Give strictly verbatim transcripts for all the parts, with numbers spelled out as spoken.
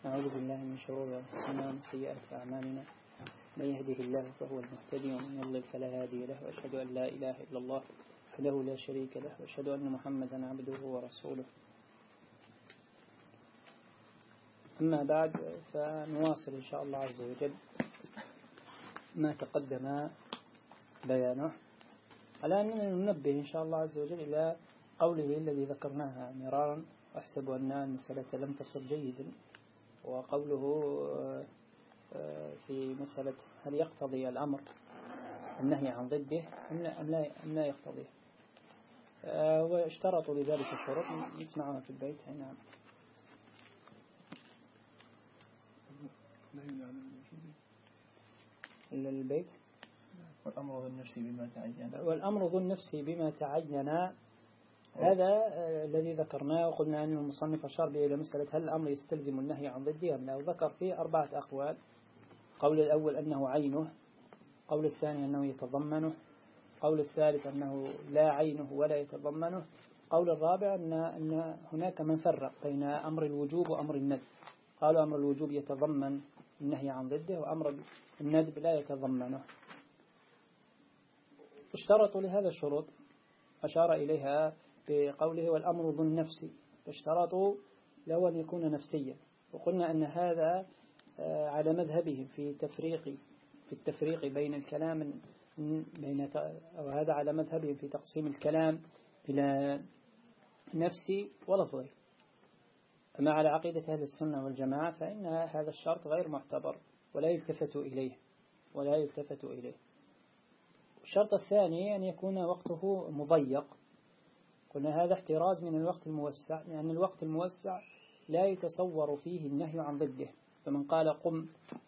نعوذ بالله من شرور أنفسنا ومن سيئات أعمالنا، من يهده الله فهو المهتدي ومن يضلل فلا هادي له، وأشهد أن لا إله إلا الله وحده لا شريك له، وأشهد أن محمدا عبده ورسوله. أما بعد، فنواصل إن شاء الله عز وجل ما تقدم بيانه، على أننا ننبه إن شاء الله عز وجل إلى قوله الذي ذكرناها مرارا، أحسب أن المسألة لم تصل جيدا، وقوله في مسألة هل يقتضي الأمر النهي عن ضده أم لا, أم لا يقتضيه، واشترطوا لذلك الشروط نسمعها في البيت. نعم. البيت والأمر ذو النفس بما تعين والأمر ذو النفس بما تعين هذا الذي ذكرناه، وقلنا أن المصنف أشار به إلى مسألة هل الأمر يستلزم النهي عن ضده أم لا، وذكر فيه أربعة أقوال. قول الأول أنه عينه، قول الثاني أنه يتضمنه، قول الثالث أنه لا عينه ولا يتضمنه، قول الرابع أن, أن هناك من فرق بين أمر الوجوب وأمر الندب، قالوا أمر الوجوب يتضمن النهي عن ضده، وأمر الندب لا يتضمنه. اشترطوا لهذا الشروط أشار إليها بقوله والأمر ذو النفس، فاشترطوا له أن يكون نفسيا، وقلنا أن هذا على مذهبهم في تفريق في التفريق بين الكلام بين أو هذا على مذهبهم في تقسيم الكلام إلى نفسي ولفظي. أما على عقيدة أهل السنة والجماعة فإن هذا الشرط غير معتبر ولا يلتفت إليه ولا يلتفت إليه. الشرط الثاني أن يكون وقته مضيق، قلنا هذا احتراز من الوقت الموسع، لأن الوقت الموسع لا يتصور فيه النهي عن ضده. فمن قال قم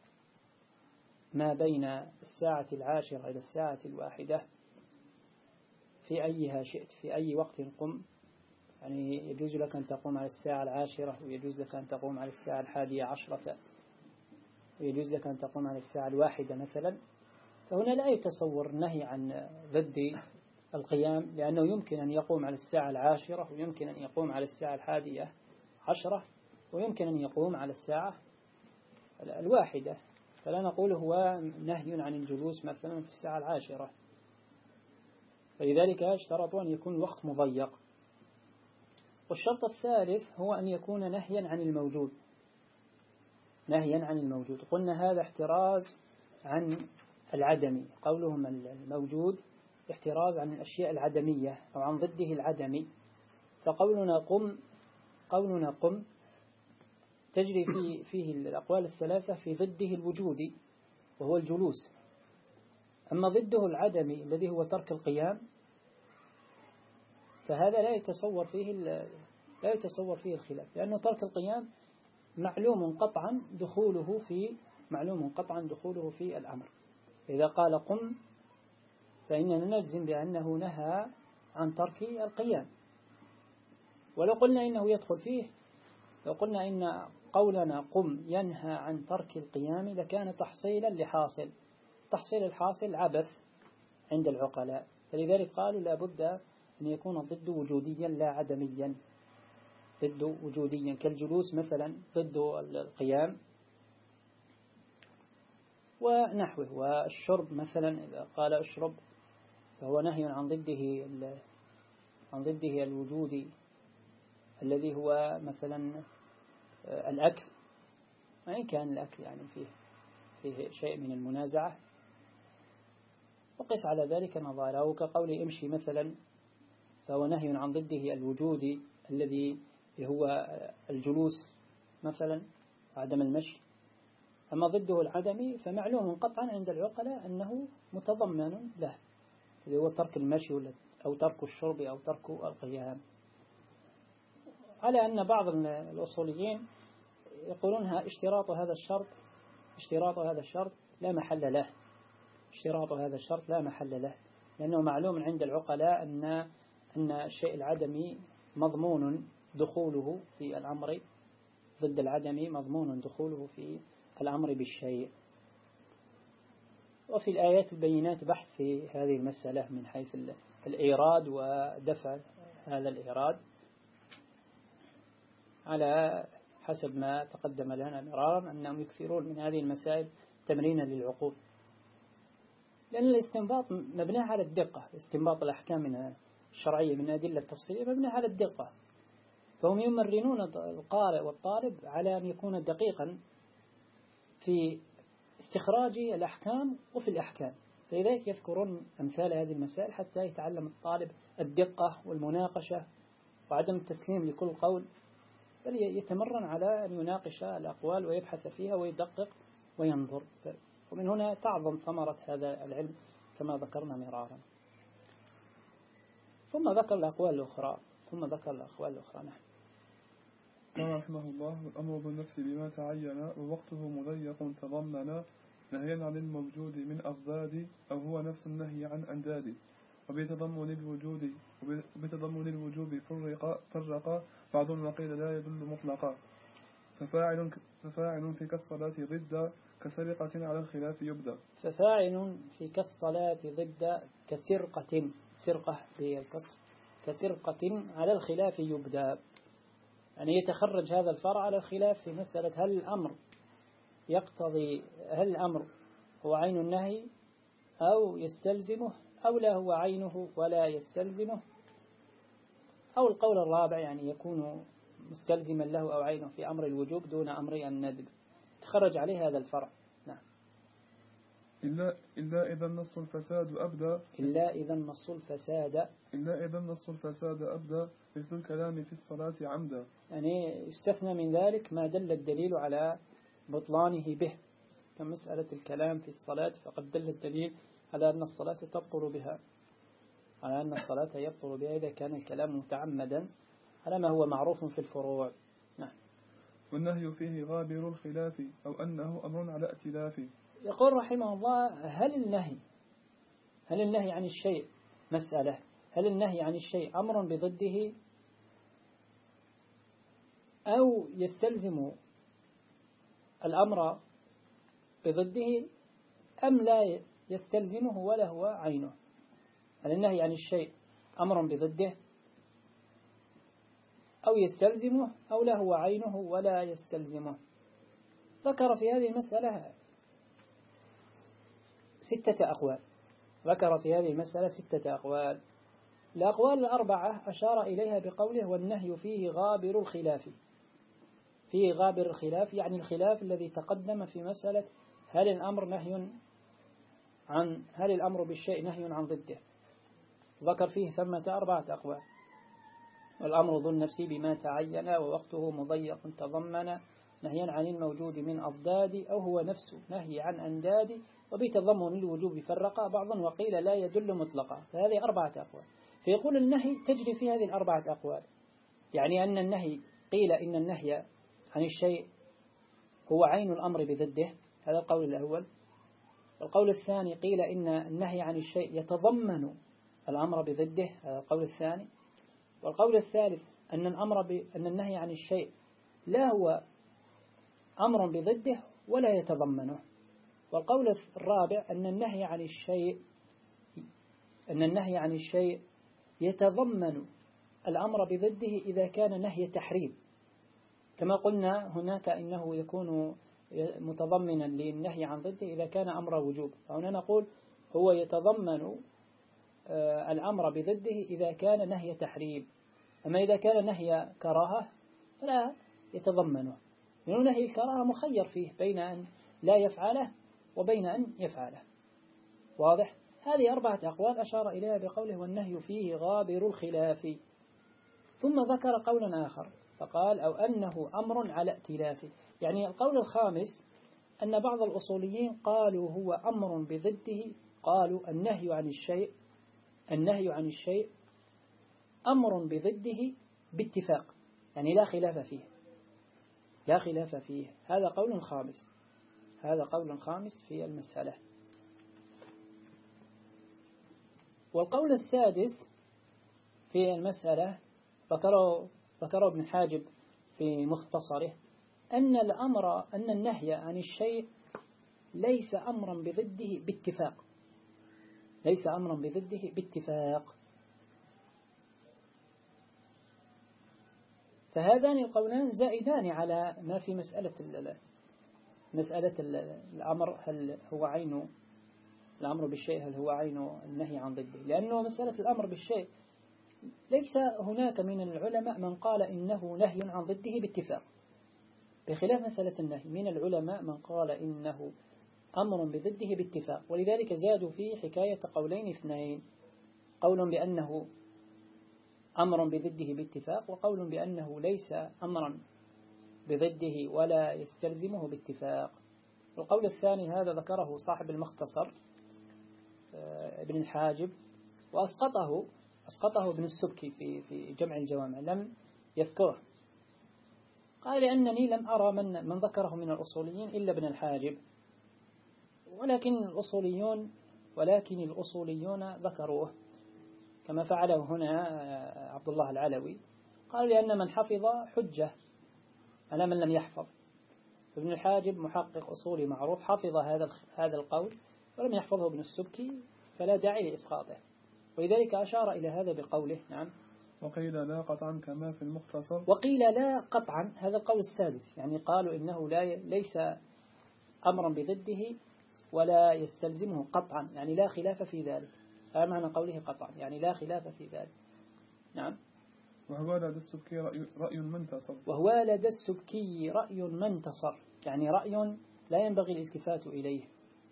ما بين الساعة العاشرة إلى الساعة الواحدة في أيها شئت، في أي وقت قم، يعني يجوز لك أن تقوم على الساعة العاشرة، ويجوز لك أن تقوم على الساعة الحادية عشرة، ويجوز لك أن تقوم على الساعة الواحدة مثلا، فهنا لا يتصور النهي عن ضد القيام، لأنه يمكن أن يقوم على الساعة العاشرة، ويمكن أن يقوم على الساعة الحادية عشرة، ويمكن أن يقوم على الساعة الواحدة، فلا نقول هو نهي عن الجلوس مثلا في الساعة العاشرة. فلذلك اشترطوا أن يكون الوقت مضيق. والشرط الثالث هو أن يكون نهيا عن الموجود، نهيا عن الموجود. قلنا هذا احتراز عن العدمي، قولهم الموجود احتراز عن الأشياء العدمية أو عن ضده العدمي. فقولنا قم قولنا قم تجري فيه, فيه الأقوال الثلاثة في ضده الوجودي وهو الجلوس. أما ضده العدمي الذي هو ترك القيام فهذا لا يتصور فيه لا يتصور فيه الخلاف، لأنه ترك القيام معلوم قطعا دخوله في معلوم قطعا دخوله في الأمر. إذا قال قم فإننا نجزم بأنه نهى عن ترك القيام. ولو قلنا إنه يدخل فيه، لو قلنا إن قولنا قم ينهى عن ترك القيام لكان تحصيلا لحاصل، تحصيل الحاصل عبث عند العقلاء، فلذلك قالوا لابد أن يكون ضد وجوديا لا عدميا، ضد وجوديا كالجلوس مثلا ضد القيام ونحوه. والشرب مثلا إذا قال اشرب فهو نهي عن ضده عن ضده الوجودي الذي هو مثلا الأكل، وإن كان الأكل يعني فيه فيه شيء من المنازعة، وقس على ذلك نظاره كقول امشي مثلا، فهو نهي عن ضده الوجودي الذي هو الجلوس مثلا وعدم المشي. أما ضده العدمي فمعلوم قطعا عند العقلاء أنه متضمن له، اللي هو ترك المشي أو ترك الشرب أو ترك القيام. على أن بعض الأصوليين يقولون اشتراط هذا الشرط اشتراط هذا الشرط لا محل له، اشتراط هذا الشرط لا محل له، لأنه معلوم عند العقلاء أن أن الشيء العدمي مضمون دخوله في الأمر، ضد العدمي مضمون دخوله في الأمر بالشيء. وفي الآيات البينات بحث في هذه المسألة من حيث الإيراد ودفع هذا الإيراد على حسب ما تقدم لنا مرارا أنهم يكثرون من هذه المسائل تمرينا للعقول، لأن الاستنباط مبني على الدقة. استنباط الأحكام من الشرعية من أدلة تفصيلية مبني على الدقة، فهم يمرنون القارئ والطالب على أن يكون دقيقا في استخراج الأحكام وفي الأحكام، فلذلك يذكرون أمثال هذه المسائل حتى يتعلم الطالب الدقة والمناقشة وعدم التسليم لكل قول، بل يتمرن على أن يناقش الأقوال ويبحث فيها ويدقق وينظر. ومن هنا تعظم ثمرة هذا العلم كما ذكرنا مرارا. ثم ذكر الأقوال الأخرى ثم ذكر الأقوال الأخرى نحن قال رحمه الله: والأمر بالنفس بما تعين ووقته مضيق تضمن نهيا عن الموجود من أضداد أو هو نفس النهي عن أنداد، وبتضمن الوجود وبتضمن الوجوب فرق فرق بعض وقيل لا يدل مطلقا. ففاعل ففاعل في كالصلاة ضد كسرقة على الخلاف يبدأ. ففاعل في كالصلاة ضد كسرقة، سرقة بالكسر، كسرقة على الخلاف يبدأ، يعني يتخرج هذا الفرع على الخلاف في مسألة هل الأمر يقتضي هل الأمر هو عين النهي أو يستلزمه أو لا هو عينه ولا يستلزمه، أو القول الرابع يعني يكون مستلزما له أو عينه في أمر الوجوب دون أمر الندب. تخرج عليه هذا الفرع. نعم. إلا إلا إذا النص الفساد أبدى إلا إذا النص الفساد إلا إذا النص الفساد أبدى مثل الكلام في الصلاة عمدا، يعني استثنى من ذلك ما دل الدليل على بطلانه به، كمسألة الكلام في الصلاة فقد دل الدليل على أن الصلاة تبطل بها، على أن الصلاة يبطل بها إذا كان الكلام متعمدا على ما هو معروف في الفروع. نعم. والنهي فيه غابر الخلاف أو أنه أمر على ائتلاف. يقول رحمه الله: هل النهي هل النهي عن الشيء مسألة هل النهي عن الشيء أمر بضده أو يستلزم الأمر بضده أم لا يستلزمه ولا هو عينه؟ هل النهي عن الشيء أمر بضده أو يستلزمه أو لا هو عينه ولا يستلزمه؟ ذكر في هذه المسألة ستة أقوال ذكر في هذه المسألة ستة أقوال. الأقوال الأربعة أشار إليها بقوله: والنهي فيه غابر الخلاف. فيه غابر الخلاف يعني الخلاف الذي تقدم في مسألة هل الأمر نهي عن هل الأمر بالشيء نهي عن ضده. ذكر فيه ثمة أربعة أقوال: والأمر ذو النفس بما تعين ووقته مضيق تضمن نهيا عن الموجود من أضداد أو هو نفس نهي عن أنداد، وبتضمن الوجوب فرق بعضا وقيل لا يدل مطلقا. فهذه أربعة أقوال. فيقول النهي تجري في هذه الأربعة أقوال، يعني أن النهي قيل إن النهي عن الشيء هو عين الأمر بضده، هذا القول الأول. القول الثاني قيل إن النهي عن الشيء يتضمن الأمر بضده، هذا القول الثاني. والقول الثالث أن الأمر ب... أن النهي عن الشيء لا هو أمر بضده ولا يتضمنه. والقول الرابع أن النهي عن الشيء أن النهي عن الشيء يتضمن الأمر بضده إذا كان نهي تحريم، كما قلنا هناك إنه يكون متضمنا للنهي عن ضده إذا كان أمر وجوب، فهنا نقول هو يتضمن الأمر بضده إذا كان نهي تحريم. أما إذا كان نهي كراهة فلا يتضمنه، لأن نهي الكراهة مخير فيه بين أن لا يفعله وبين أن يفعله. واضح؟ هذه أربعة أقوال أشار إليها بقوله: والنهي فيه غابر الخلاف. ثم ذكر قولا آخر فقال: أو أنه أمر على ائتلاف. يعني القول الخامس أن بعض الأصوليين قالوا هو أمر بضده، قالوا النهي عن الشيء النهي عن الشيء أمر بضده باتفاق، يعني لا خلاف فيه لا خلاف فيه هذا قول خامس هذا قول خامس في المسألة. والقول السادس في المسألة ذكره ذكره ابن حاجب في مختصره أن الأمر أن النهي عن الشيء ليس أمرا بضده باتفاق ليس أمرا بضده باتفاق فهذان القولان زائدان على ما في مسألة مسألة الأمر، هل هو عين الأمر بالشيء هل هو عين النهي عن ضده، لأنه مسألة الأمر بالشيء ليس هناك من العلماء من قال إنه نهي عن ضده باتفاق، بخلاف مسألة النهي من العلماء من قال إنه أمر بضده باتفاق، ولذلك زادوا فيه حكاية قولين اثنين، قول بأنه أمر بضده باتفاق، وقول بأنه ليس أمرا بضده ولا يستلزمه باتفاق. القول الثاني هذا ذكره صاحب المختصر ابن الحاجب، وأسقطه أسقطه ابن السبكي في في جمع الجوامع، لم يذكره، قال لأنني لم أرى من من ذكره من الأصوليين إلا ابن الحاجب، ولكن الأصوليون ولكن الأصوليون ذكروه كما فعله هنا عبد الله العلوي، قال لأن من حفظ حجة على من لم يحفظ، ابن الحاجب محقق أصولي معروف حفظ هذا هذا القول ولم يحفظه ابن السبكي، فلا داعي لإسقاطه، ولذلك أشار إلى هذا بقوله. نعم. وقيل لا قطعا كما في المختصر. وقيل لا قطعا، هذا القول السادس، يعني قالوا إنه لا ليس أمرا بضده ولا يستلزمه قطعا، يعني لا خلاف في ذلك، هذا معنى قوله قطعا، يعني لا خلاف في ذلك. نعم. وهو لدى السبكي رأي, رأي منتصر. وهو لدى السبكي رأي منتصر، يعني رأي لا ينبغي الالتفات إليه،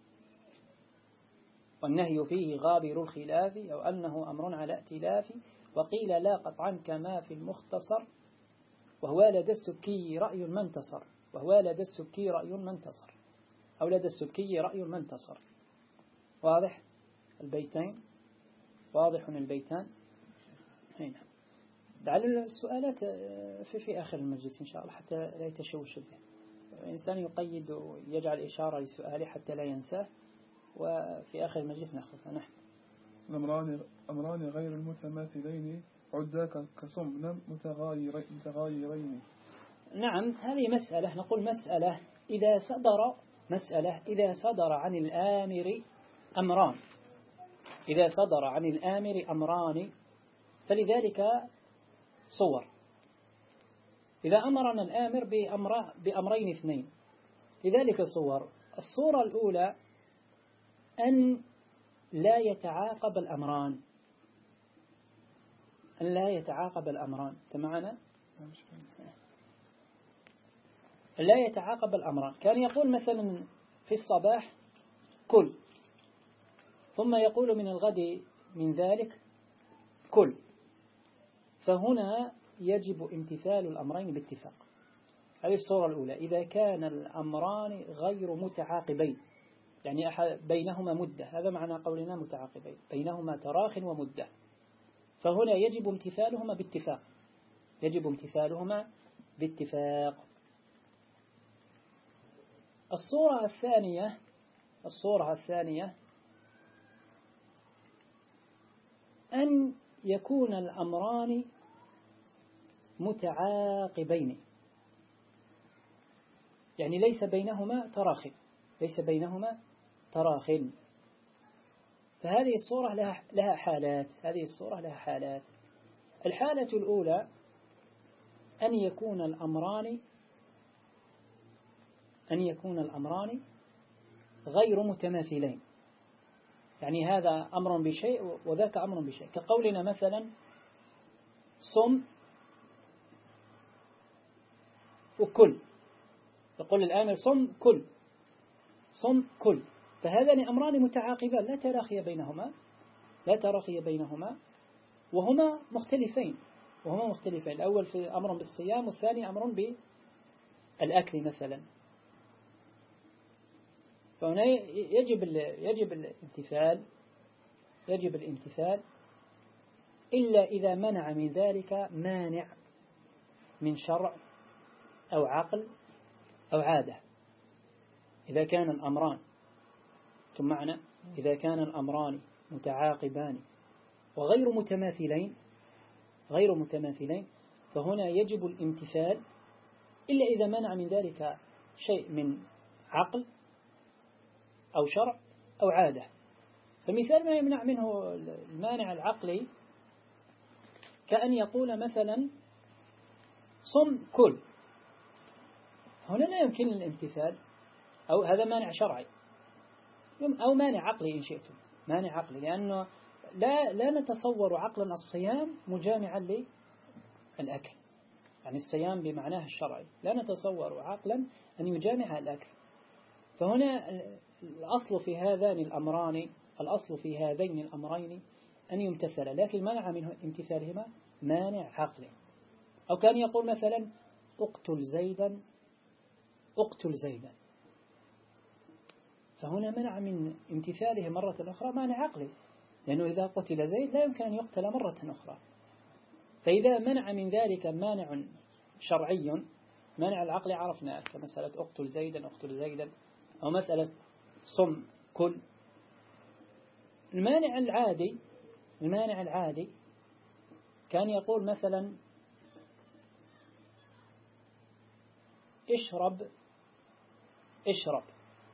والنهي فيه غابر الخلاف أو أنه أمر على ائتلاف. وقيل لا قطعا كما في المختصر، وهو لدى السبكي رأي منتصر، وهو لدى السبكي رأي منتصر، أو لدى السبكي رأي منتصر. واضح البيتين؟ واضح البيتان؟ هنا لعل السؤالات في في آخر المجلس إن شاء الله حتى لا يتشوش به الإنسان، يقيد ويجعل إشارة لسؤاله حتى لا ينساه، وفي آخر المجلس نأخذها. نحن الأمران أمران غير المتماثلين عدا كصمنا متغايرين. نعم، هذه مسألة، نقول مسألة إذا صدر مسألة إذا صدر عن الآمر أمران إذا صدر عن الآمر أمران فلذلك صور. إذا أمرنا الآمر بأمر بأمرين اثنين لذلك صور. الصورة الأولى أن لا يتعاقب الأمران أن لا يتعاقب الأمران تمعنا لا يتعاقب الأمران. كان يقول مثلا في الصباح كل، ثم يقول من الغد من ذلك كل، فهنا يجب امتثال الأمرين باتفاق. هذه الصورة الأولى إذا كان الأمران غير متعاقبين، يعني بينهما مدة، هذا معنى قولنا متعاقبين، بينهما تراخ ومدة، فهنا يجب امتثالهما باتفاق يجب امتثالهما باتفاق. الصورة الثانية الصورة الثانية أن يكون الأمران متعاقبين، يعني ليس بينهما تراخ ليس بينهما تراخ فهذه الصورة لها لها حالات هذه الصورة لها حالات. الحالة الأولى أن يكون الأمران أن يكون الأمران غير متماثلين، يعني هذا أمر بشيء وذاك أمر بشيء، كقولنا مثلا صم وكل، يقول الآمر صم كل صم كل، فهذان أمران متعاقبان لا تراخي بينهما لا تراخي بينهما وهما مختلفين وهما مختلفين الأول في أمر بالصيام والثاني أمر بالأكل مثلا. فهنا يجب يجب الامتثال يجب الامتثال إلا إذا منع من ذلك مانع من شرع أو عقل أو عادة. إذا كان الأمران ثم معنى إذا كان الأمران متعاقبان وغير متماثلين غير متماثلين فهنا يجب الامتثال إلا إذا منع من ذلك شيء من عقل أو شرع أو عادة. فمثال ما يمنع منه المانع العقلي كأن يقول مثلا صم كل، هنا لا يمكن الامتثال، أو هذا مانع شرعي أو مانع عقلي إن شئتم، مانع عقلي، لأنه لا لا نتصور عقلا الصيام مجامعا للأكل، يعني الصيام بمعناه الشرعي لا نتصور عقلا أن يجامع الأكل. فهنا الأصل في هذان الأمران الأصل في هذين الأمرين أن يمتثل، لكن منع منه امتثالهما مانع عقلي. أو كان يقول مثلا اقتل زيدا اقتل زيدا، فهنا منع من امتثاله مرة أخرى مانع عقلي، لأنه إذا قتل زيد لا يمكن أن يقتل مرة أخرى. فإذا منع من ذلك مانع شرعي، مانع العقل عرفنا كمسألة اقتل زيدا اقتل زيدا، أو مسألة صم كل. المانع العادي المانع العادي كان يقول مثلا اشرب اشرب،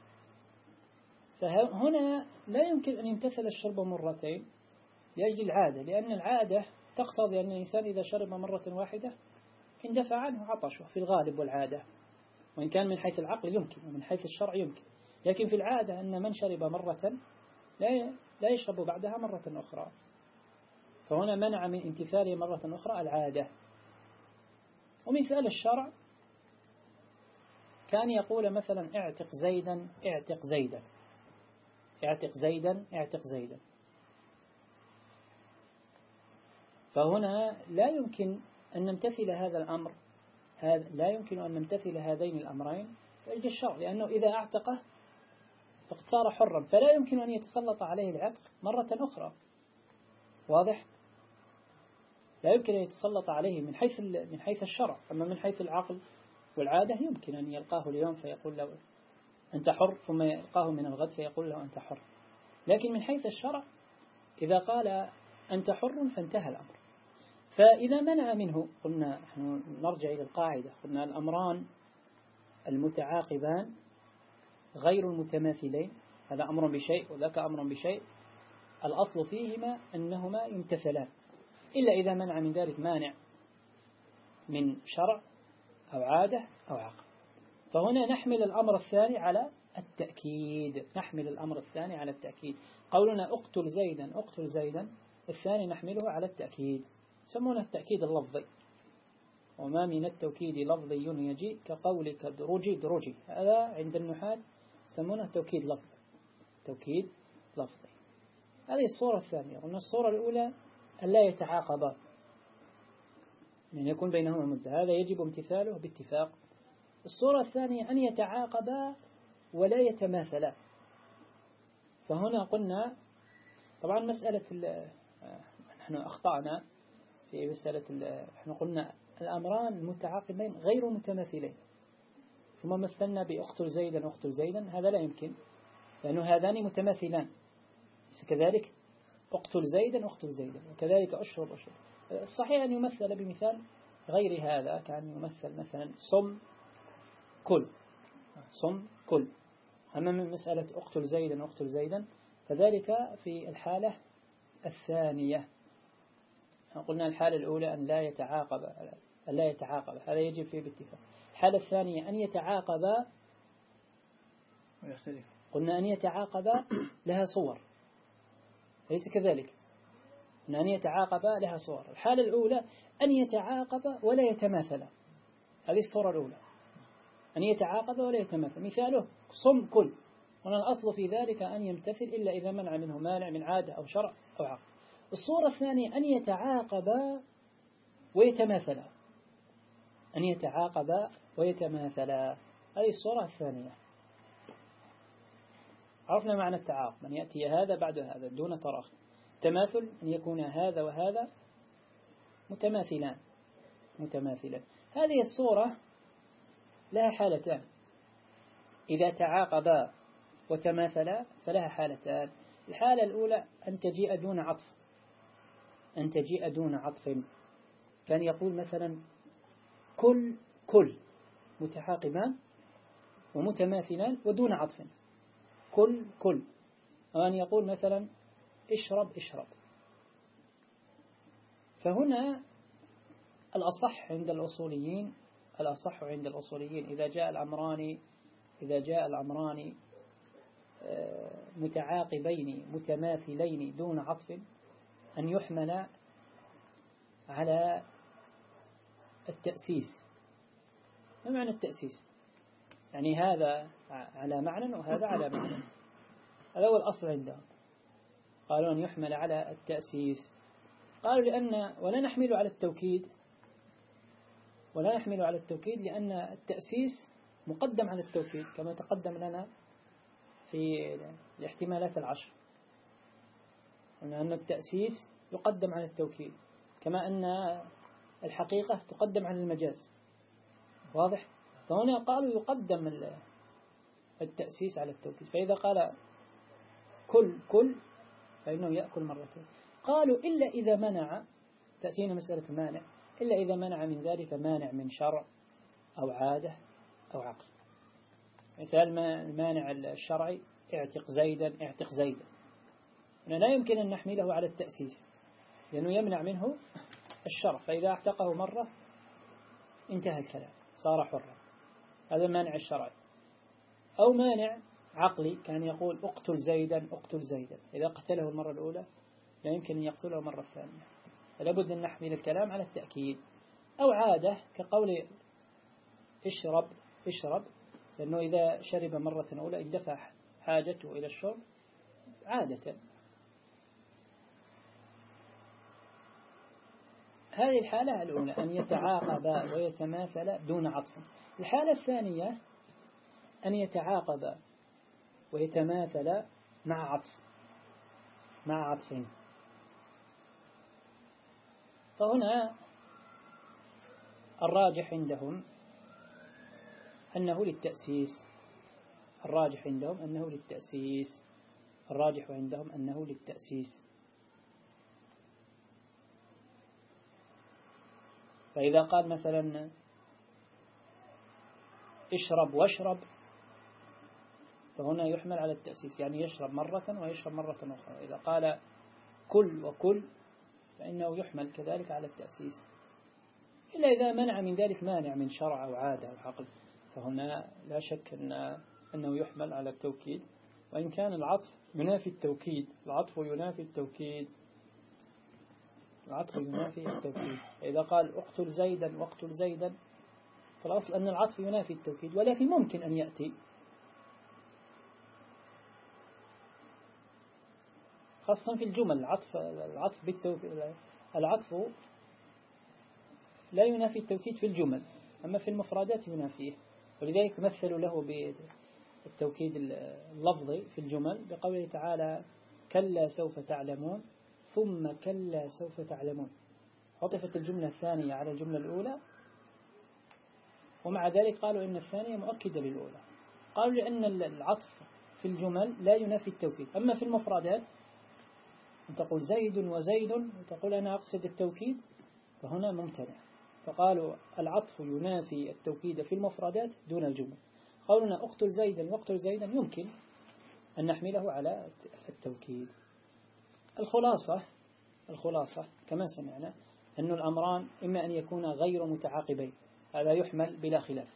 فهنا لا يمكن أن يمتثل الشرب مرتين لأجل العادة، لأن العادة تقتضي أن الإنسان إذا شرب مرة واحدة اندفع عنه عطشه في الغالب والعادة، وإن كان من حيث العقل يمكن ومن حيث الشرع يمكن، لكن في العادة أن من شرب مرة لا لا يشرب بعدها مرة أخرى، فهنا منع من امتثاله مرة أخرى العادة. ومثال الشرع كان يقول مثلا اعتق زيدا اعتق زيدا اعتق زيدا اعتق زيدا، فهنا لا يمكن أن نمتثل هذا الأمر، هذا لا يمكن أن نمتثل هذين الأمرين لأجل الشرع، لأنه إذا أعتقه فقد صار حرا، فلا يمكن أن يتسلط عليه العتق مرة أخرى. واضح؟ لا يمكن أن يتسلط عليه من حيث من حيث الشرع، أما من حيث العقل والعادة يمكن أن يلقاه اليوم فيقول له أنت حر، ثم يلقاه من الغد فيقول له أنت حر. لكن من حيث الشرع إذا قال أنت حر فانتهى الأمر. فإذا منع منه، قلنا نرجع إلى القاعدة، قلنا الأمران المتعاقبان غير المتماثلين، هذا أمر بشيء وذاك أمر بشيء، الأصل فيهما أنهما يمتثلان، إلا إذا منع من ذلك مانع من شرع أو عادة أو عقل. فهنا نحمل الأمر الثاني على التأكيد، نحمل الأمر الثاني على التأكيد، قولنا اقتل زيدا اقتل زيدا الثاني نحمله على التأكيد، يسمونه التأكيد اللفظي. وما من التوكيد لفظي يجي كقولك درجي درجي، هذا عند النحاة يسمونه توكيد لفظي، توكيد لفظي. هذه الصورة الثانية. قلنا الصورة الأولى أن لا يتعاقبا، أن يكون بينهما مدة، هذا يجب امتثاله باتفاق. الصورة الثانية أن يتعاقبا ولا يتماثلا، فهنا قلنا طبعا مسألة نحن أخطأنا في مسألة، نحن قلنا الأمران المتعاقبين غير متماثلين، ثم مثلنا بأقتل زيدا أقتل زيدا، هذا لا يمكن لأنه هذان متماثلان، كذلك أقتل زيدا أقتل زيدا، وكذلك أشرب أشرب. الصحيح أن يمثل بمثال غير هذا، كان يمثل مثلا صم كل صم كل. أما من مسألة أقتل زيدا أقتل زيدا فذلك في الحالة الثانية. قلنا الحالة الأولى أن لا يتعاقب أن لا يتعاقب هذا يجب فيه باتفاق. الحالة الثانية أن يتعاقب ويختلف، قلنا أن يتعاقب لها صور، ليس كذلك، أن يتعاقب لها صور. الحالة الأولى أن يتعاقب ولا يتماثل، هذه الصورة الأولى، أن يتعاقب ولا يتماثل. مثاله صم كل، هنا الأصل في ذلك أن يمتثل إلا إذا منع منه مانع من عادة أو شرع أو عقل. الصورة الثانية أن يتعاقب ويتماثل، أن يتعاقب ويتماثل، هذه الصورة الثانية. عرفنا معنى التعاقب، أن يأتي هذا بعد هذا دون تراخي. تماثل أن يكون هذا وهذا متماثلان متماثلان. هذه الصورة لها حالتان، إذا تعاقبا وتماثلا فلها حالتان. الحالة الأولى أن تجيء دون عطف، أن تجيء دون عطف، كان يقول مثلا كل كل متعاقبان ومتماثلان ودون عطف، كل كل. وأن يقول مثلا اشرب اشرب. فهنا الأصح عند الأصوليين الأصح عند الأصوليين إذا جاء الأمران إذا جاء الأمران متعاقبين متماثلين دون عطف أن يحمل على التأسيس. ما معنى التأسيس؟ يعني هذا على معنى وهذا على معنى. هذا هو الأصل عندهم. قالوا أن يحمل على التأسيس. قالوا لأن ولا نحمل على التوكيد ولا نحمل على التوكيد لأن التأسيس مقدم على التوكيد كما تقدم لنا في الاحتمالات العشر، أن التأسيس يقدم على التوكيد كما أن الحقيقة تقدم على المجاز. واضح؟ فهنا قالوا يقدم التأسيس على التوكيد. فإذا قال كل كل فإنه يأكل مرتين. قالوا إلا إذا منع، تأتينا مسألة مانع، إلا إذا منع من ذلك مانع من شرع أو عادة أو عقل. مثال المانع الشرعي اعتق زيدا اعتق زيدا، لا يمكن أن نحمله على التأسيس لأنه يمنع منه الشرع، فإذا اعتقه مرة انتهى الكلام صار حرا. هذا المانع الشرعي. أو مانع عقلي كان يقول اقتل زيدا اقتل زيدا، إذا قتله المرة الأولى لا يمكن أن يقتله المرة الثانية، لابد أن نحمل الكلام على التأكيد. أو عادة كقول اشرب اشرب، لأنه إذا شرب مرة أولى اندفع حاجته إلى الشرب عادة. هذه الحالة الأولى أن يتعاقب ويتماثل دون عطف. الحالة الثانية أن يتعاقب ويتماثل مع عطف مع عطفين. فهنا الراجح عندهم أنه للتأسيس الراجح عندهم أنه للتأسيس الراجح عندهم أنه للتأسيس. فإذا قال مثلا اشرب واشرب فهنا يحمل على التأسيس، يعني يشرب مرة ويشرب مرة أخرى. إذا قال كل وكل فإنه يحمل كذلك على التأسيس، إلا إذا منع من ذلك مانع من شرع أو عادة أو عقل، فهنا لا شك أن أنه يحمل على التوكيد، وإن كان العطف ينافي التوكيد. العطف ينافي التوكيد العطف ينافي التوكيد. إذا قال اقتل زيدا واقتل زيدا فالأصل أن العطف ينافي التوكيد، ولكن ممكن أن يأتي خاصة في الجمل. العطف العطف بالتوكيد العطف لا ينافي التوكيد في الجمل، أما في المفردات ينافيه. ولذلك مثلوا له بالتوكيد اللفظي في الجمل بقوله تعالى كلا سوف تعلمون ثم كلا سوف تعلمون. عطفت الجملة الثانية على الجملة الأولى، ومع ذلك قالوا إن الثانية مؤكدة للأولى. قالوا لأن العطف في الجمل لا ينافي التوكيد، أما في المفردات أن تقول زيد وزيد وتقول أنا أقصد التوكيد فهنا ممتنع. فقالوا العطف ينافي التوكيد في المفردات دون الجمل. قولنا اقتل زيدا واقتل زيدا يمكن أن نحمله على التوكيد. الخلاصة الخلاصة كما سمعنا أن الأمران إما أن يكون غير متعاقبين، هذا يحمل بلا خلاف،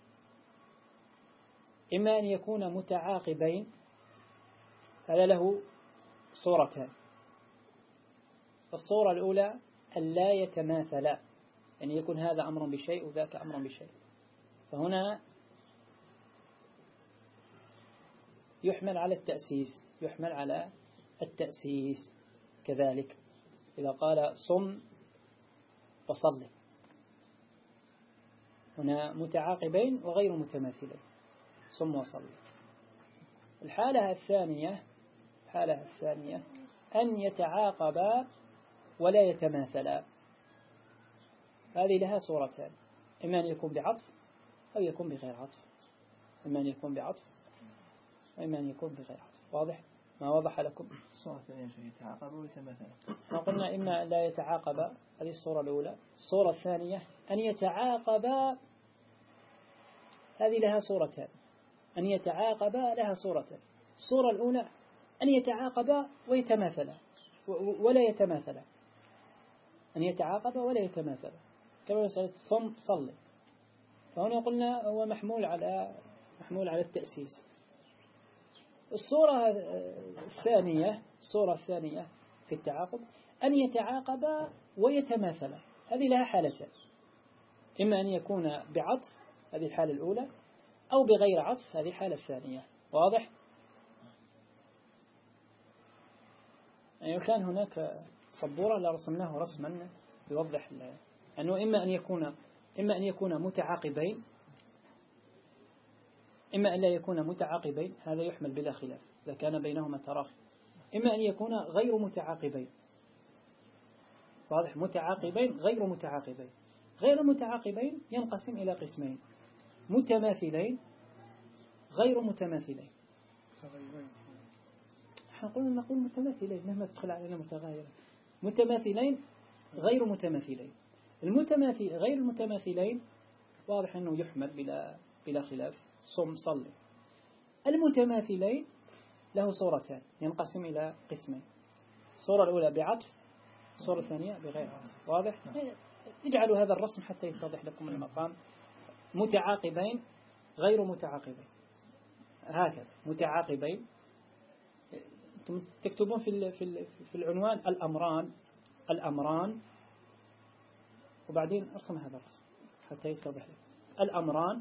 إما أن يكون متعاقبين، هذا له صورتان. الصورة الأولى أن لا يتماثلا، يعني يكون هذا أمر بشيء وذاك أمر بشيء، فهنا يحمل على التأسيس يحمل على التأسيس كذلك. إذا قال صم وصل، هنا متعاقبين وغير متماثلين، صم وصل. الحالة الثانية الحالة الثانية أن يتعاقبا ولا يتماثلا، هذه لها صورتان، إما أن يكون بعطف أو يكون بغير عطف إما أن يكون بعطف وإما أن يكون بغير عطف. واضح؟ ما وضح لكم؟ الصورة الثانية يتعاقب ويتماثل. ما قلنا إما لا يتعاقب، هذه الصورة الأولى. الصورة الثانية أن يتعاقبا، هذه لها صورتان، أن يتعاقبا لها صورتان. الصورة الأولى أن يتعاقبا ويتماثلا ولا يتماثلا، أن يتعاقبا ولا يتماثلا. كما مسألة صم صلي، فهنا قلنا هو محمول على محمول على التأسيس. الصورة الثانية الصورة الثانية في التعاقب أن يتعاقبا ويتماثلا، هذه لها حالتين، إما أن يكون بعطف هذه الحالة الأولى أو بغير عطف هذه الحالة الثانية. واضح؟ يعني كان هناك سبورة لرسمناه رسما يوضح أنه إما أن يكون إما أن يكون متعاقبين إما أن لا يكون متعاقبين، هذا يحمل بلا خلاف إذا كان بينهما تراخي. إما أن يكون غير متعاقبين. واضح؟ متعاقبين غير متعاقبين. غير متعاقبين ينقسم إلى قسمين: متماثلين غير متماثلين. احنا قلنا نقول متماثلين مهما تدخل علينا متغايرين. متماثلين غير متماثلين. المتماثل غير المتماثلين واضح أنه يحمل بلا بلا خلاف صم صلي. المتماثلين له صورتان ينقسم إلى قسمين: الصورة الأولى بعطف، الصورة الثانية بغير عطف. واضح؟ اجعلوا هذا الرسم حتى يتضح لكم المقام. متعاقبين غير متعاقبين، هكذا متعاقبين. انتم تكتبون في في في العنوان الأمران الأمران وبعدين ارسم هذا الرسم حتى يتضح لكم. الأمران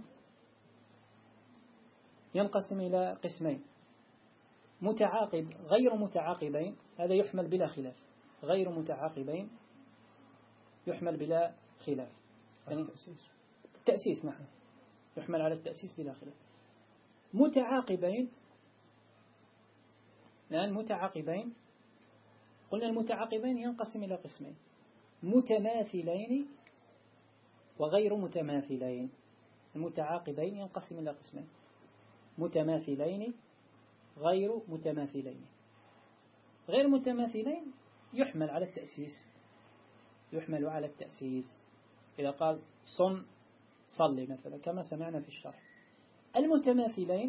ينقسم إلى قسمين: متعاقب غير متعاقبين، هذا يحمل بلا خلاف. غير متعاقبين يحمل بلا خلاف، يعني التأسيس. التأسيس نعم يحمل على التأسيس بلا خلاف. متعاقبين، لأن متعاقبين قلنا المتعاقبين ينقسم إلى قسمين: متماثلين وغير متماثلين. المتعاقبين ينقسم إلى قسمين: متماثلين غير متماثلين. غير متماثلين يحمل على التأسيس يحمل على التأسيس إذا قال صم صلي مثلا كما سمعنا في الشرح. المتماثلين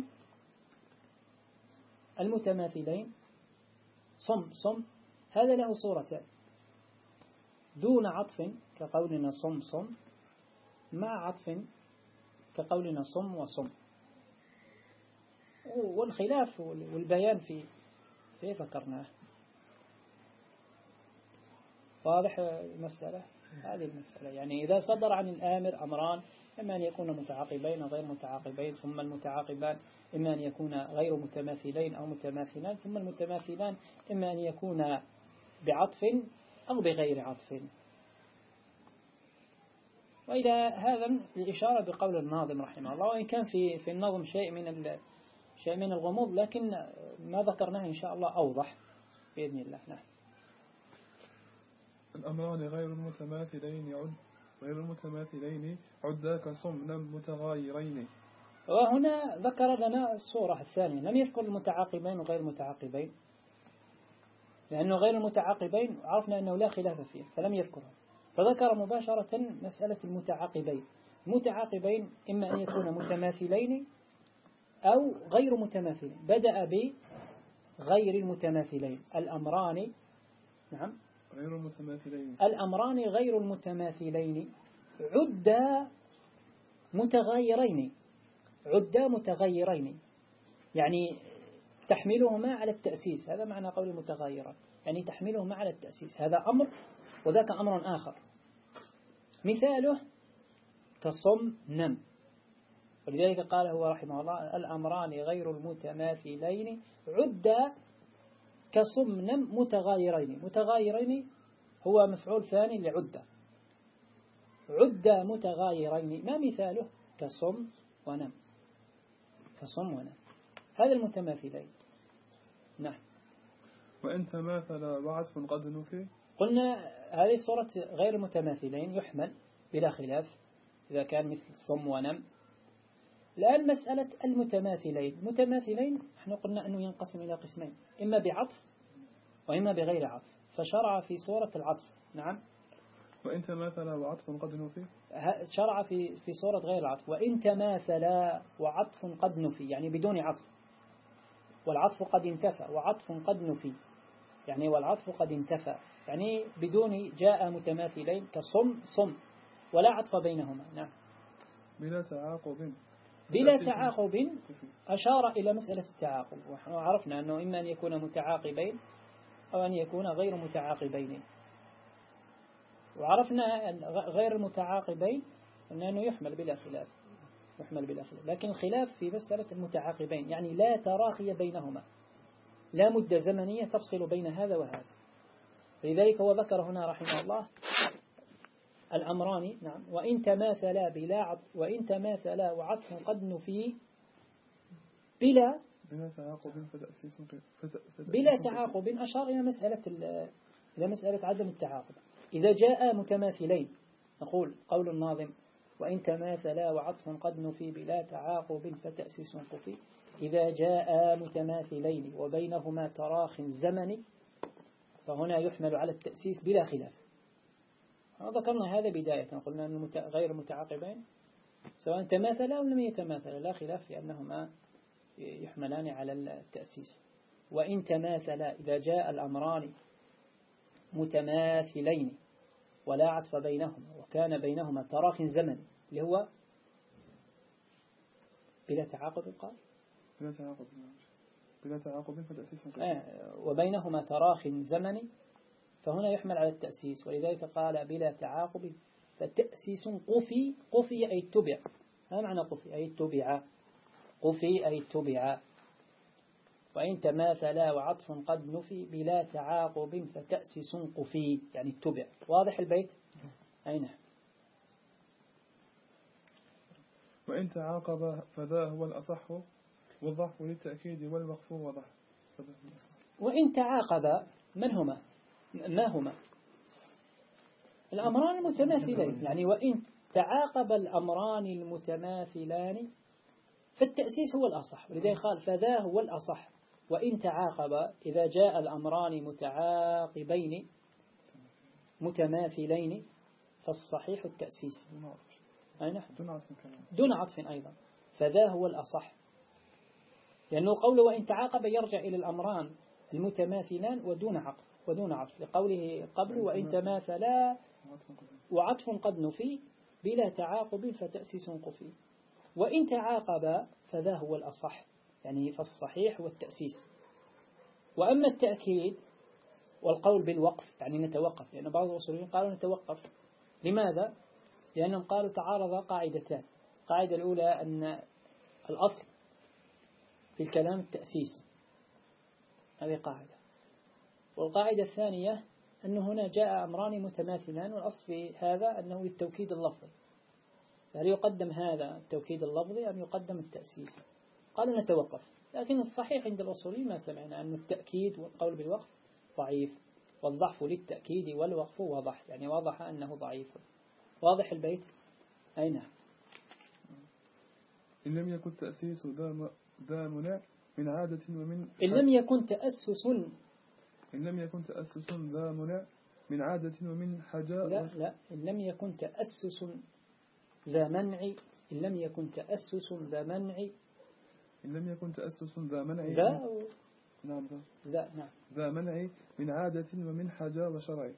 المتماثلين صم صم هذا له صورتان: دون عطف كقولنا صم صم، مع عطف كقولنا صم وصم. والخلاف والبيان في في ذكرناه. واضح المسألة؟ هذه المسألة يعني إذا صدر عن الآمر أمران، إما أن يكون متعاقبين وغير متعاقبين، ثم المتعاقبان إما أن يكون غير متماثلين أو متماثلان، ثم المتماثلان إما أن يكون بعطف أو بغير عطف. وإلى هذا الإشارة بقول الناظم رحمه الله، وإن كان في في النظم شيء من شيء من الغموض، لكن ما ذكرناه إن شاء الله أوضح بإذن الله. نعم. الأمران غير المتماثلين عد غير المتماثلين عدا كصم متغايرين. وهنا ذكر لنا الصورة الثانية، لم يذكر المتعاقبين وغير المتعاقبين، لأنه غير المتعاقبين عرفنا أنه لا خلاف فيه فلم يذكره، فذكر مباشرة مسألة المتعاقبين. المتعاقبين إما أن يكون متماثلين أو غير متماثلين. بدأ بغير المتماثلين. الأمران نعم غير المتماثلين الأمران غير المتماثلين عدا متغايرين. عدا متغايرين يعني تحملهما على التأسيس، هذا معنى قول متغايرا، يعني تحملهما على التأسيس. هذا أمر وذاك أمر آخر. مثاله كصم نم، ولذلك قال هو رحمه الله: الأمران غير المتماثلين عدا كصم نم متغايرين. متغايرين هو مفعول ثاني لعدة. عدة متغايرين ما مثاله؟ كصم ونم. كصم ونم هذا المتماثلين. نعم. وإن تماثل وعطف قد نفي. قلنا هذه صورة غير المتماثلين يحمل بلا خلاف إذا كان مثل صم ونم. الآن مسألة المتماثلين. المتماثلين احنا قلنا أنه ينقسم إلى قسمين: إما بعطف وإما بغير عطف، فشرع في صورة العطف. نعم. وإن تماثل وعطف قد نفي. شرع في في صورة غير العطف: وإن تماثل وعطف قد نفي، يعني بدون عطف، والعطف قد انتفى وعطف قد نفي، يعني والعطف قد انتفى، يعني بدون جاء متماثلين كصم صم ولا عطف بينهما. نعم. بلا تعاقب. بلا تعاقب أشار إلى مسألة التعاقب، وعرفنا أنه إما أن يكون متعاقبين أو أن يكون غير متعاقبين، وعرفنا غير المتعاقبين أنه يحمل بلا خلاف، يحمل بلا خلاف، لكن الخلاف في مسألة المتعاقبين، يعني لا تراخي بينهما، لا مدة زمنية تفصل بين هذا وهذا. لذلك هو ذكر هنا رحمه الله الأمران. نعم. وإن تماثلا بلا عطف، وإن تماثلا وعطف قد نفي بلا بلا تعاقب فتأسيس بلا تعاقب أشار إلى مسألة إلى مسألة عدم التعاقب. إذا جاء متماثلين نقول قول الناظم وإن تماثلا وعطف قد نفي بلا تعاقب فتأسيس قفي. إذا جاء متماثلين وبينهما تراخ زمني فهنا يحمل على التأسيس بلا خلاف. ذكرنا هذا بداية، قلنا أنه غير متعاقبين سواء تماثلا أو لم يتماثلا لا خلاف في أنهما يحملان على التأسيس. وإن تماثلا إذا جاء الأمران متماثلين ولا عطف بينهما وكان بينهما تراخ زمني اللي هو بلا تعاقب قال بلا تعاقب بلا تعاقب فتأسيس آه وبينهما تراخ زمني فهنا يحمل على التأسيس. ولذلك قال بلا تعاقب فتأسيس قفي. قفي أي اتبع، ما معنى قفي؟ أي اتبع. قفي أي اتبع. وإن تماثلا وعطف قد نفي بلا تعاقب فتأسيس قفي يعني اتبع. واضح البيت؟ أين؟ وإن تعاقب فذا هو الأصح والضعف للتأكيد والوقف وضح. وإن تعاقب من هما؟ ما هما؟ الأمران المتماثلين، يعني وإن تعاقب الأمران المتماثلان فالتأسيس هو الأصح. ولذلك قال فذا هو الأصح. وإن تعاقب إذا جاء الأمران متعاقبين متماثلين فالصحيح التأسيس دون عطف أيضا. فذا هو الأصح، لأنه قوله وإن تعاقب يرجع إلى الأمران المتماثلان ودون عطف ودون عطف لقوله قبل وإن تماثلا وعطف قد نفي بلا تعاقب فتأسيس قفي. وإن تعاقب فذا هو الأصح، يعني فالصحيح والتأسيس. وأما التأكيد والقول بالوقف يعني نتوقف، لأن بعض الأصوليين قالوا نتوقف. لماذا؟ لأنهم قالوا تعارض قاعدتان. القاعدة الأولى أن الأصل في الكلام التأسيس، هذه قاعدة. والقاعدة الثانية أن هنا جاء أمران متماثلان والأصل في هذا أنه للتوكيد اللفظي، فهل يقدم هذا التوكيد اللفظي أم يقدم التأسيس؟ قالوا نتوقف. لكن الصحيح عند الأصوليين ما سمعنا أن التأكيد والقول بالوقف ضعيف، والضعف للتأكيد والوقف واضح، يعني واضح أنه ضعيف. واضح البيت؟ أي نعم. إن لم يكن تأسيس ذا منع من عادة ومن إن لم يكن تأسس إن لم يكن تأسس ذا منع من عادة ومن حاجة. لا لا إن لم يكن تأسس ذا منع إن لم يكن تأسس ذا منع إن لم يكن تأسس ذا منع ذا نعم ذا ذا نعم ذا منع من عادة ومن حاجة وشرع.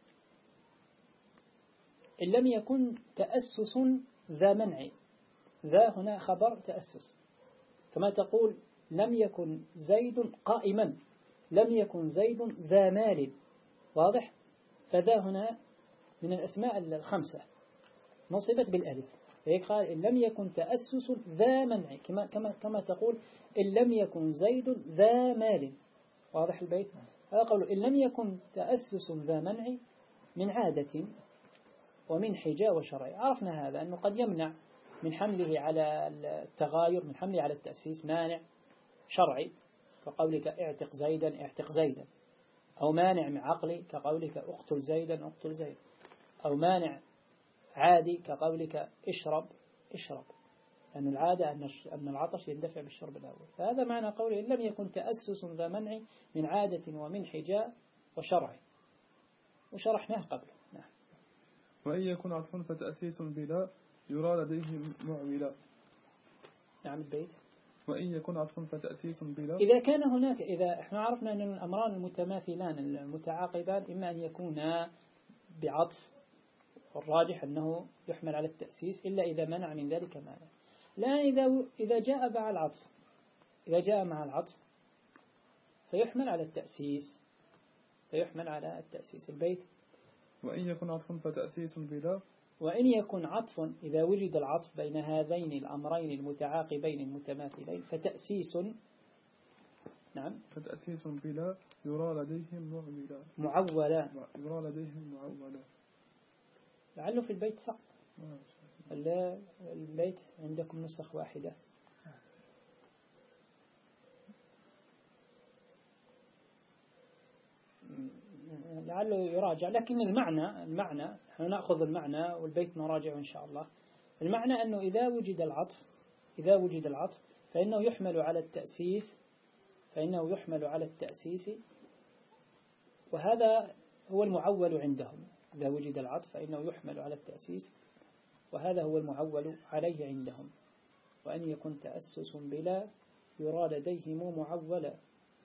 إن لم يكن تأسس ذا منع، ذا هنا خبر تأسس، كما تقول لم يكن زيد قائما، لم يكن زيد ذا مال. واضح؟ فذا هنا من الأسماء الخمسة نصبت بالألف، هيك قال إن لم يكن تأسس ذا منع، كما كما كما تقول إن لم يكن زيد ذا مال. واضح البيت؟ هذا قوله إن لم يكن تأسس ذا منع من عادة ومن حجة وشرع. عرفنا هذا أنه قد يمنع من حمله على التغاير، من حمله على التأسيس مانع شرعي كقولك اعتق زيدا اعتق زيدا، أو مانع عقلي كقولك اقتل زيدا اقتل زيدا، أو مانع عادي كقولك اشرب اشرب، لأن العادة أن العطش يندفع بالشرب الأول. فهذا معنى قوله إن لم يكن تأسس ذا منع من عادة ومن حجاء وشرع، وشرحناه قبل. نعم. وإن يكن عطف فتأسيس بلا يرى لديه معولا. نعم البيت. وإن يكن عطف فتأسيس بلا إذا كان هناك، إذا احنا عرفنا أن الأمران المتماثلان المتعاقبان إما أن يكونا بعطف والراجح أنه يحمل على التأسيس إلا إذا منع من ذلك مانع. الآن إذا إذا جاء مع العطف إذا جاء مع العطف فيحمل على التأسيس فيحمل على التأسيس البيت. وإن يكن عطف فتأسيس بلا وإن يكن عطف إذا وجد العطف بين هذين الأمرين المتعاقبين المتماثلين فتأسيس نعم فتأسيس بلا يرى لديهم معولا معولا يرى لديهم معولا. لعله في البيت سقط. البيت عندكم نسخ واحدة. لعله يراجع، لكن المعنى المعنى نحن نأخذ المعنى والبيت نراجعه إن شاء الله. المعنى أنه إذا وجد العطف إذا وجد العطف فإنه يحمل على التأسيس فإنه يحمل على التأسيس، وهذا هو المعول عندهم. إذا وجد العطف فإنه يحمل على التأسيس وهذا هو المعول عليه عندهم. وأن يكن تأسس بلا يرى لديهم معولا.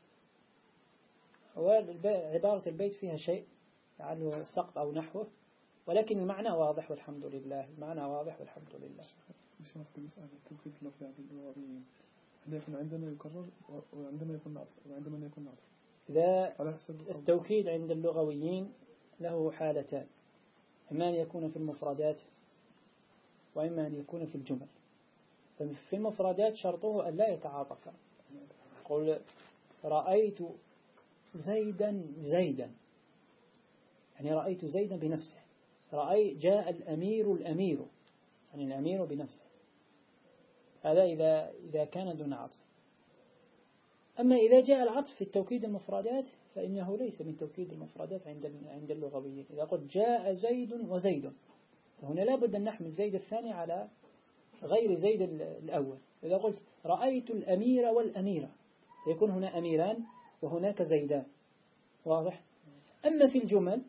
عبارة البيت فيها شيء لعله سقط أو نحوه، ولكن المعنى واضح والحمد لله. المعنى واضح والحمد لله. مش نحكي مسألة التوكيد اللفظي عند اللغويين، هل يكون عندنا يكرر وعندما يكون عطف وعندما يكون عطف؟ إذا التوكيد عند اللغويين له حالتان، إما أن يكون في المفردات وإما أن يكون في الجمل. في المفردات شرطه أن لا يتعاطف. قل رأيت زيدا زيدا، يعني رأيت زيدا بنفسه. رأي جاء الأمير الأمير، يعني الأمير بنفسه. هذا إذا إذا كان دون عطف. أما إذا جاء العطف في التوكيد المفردات فإنه ليس من توكيد المفردات عند عند اللغويين. إذا قلت جاء زيد وزيد فهنا لا بد أن نحمل زيد الثاني على غير زيد الأول. إذا قلت رأيت الأمير والأميرة فيكون هنا أميران وهناك زيدان. واضح؟ أما في الجمل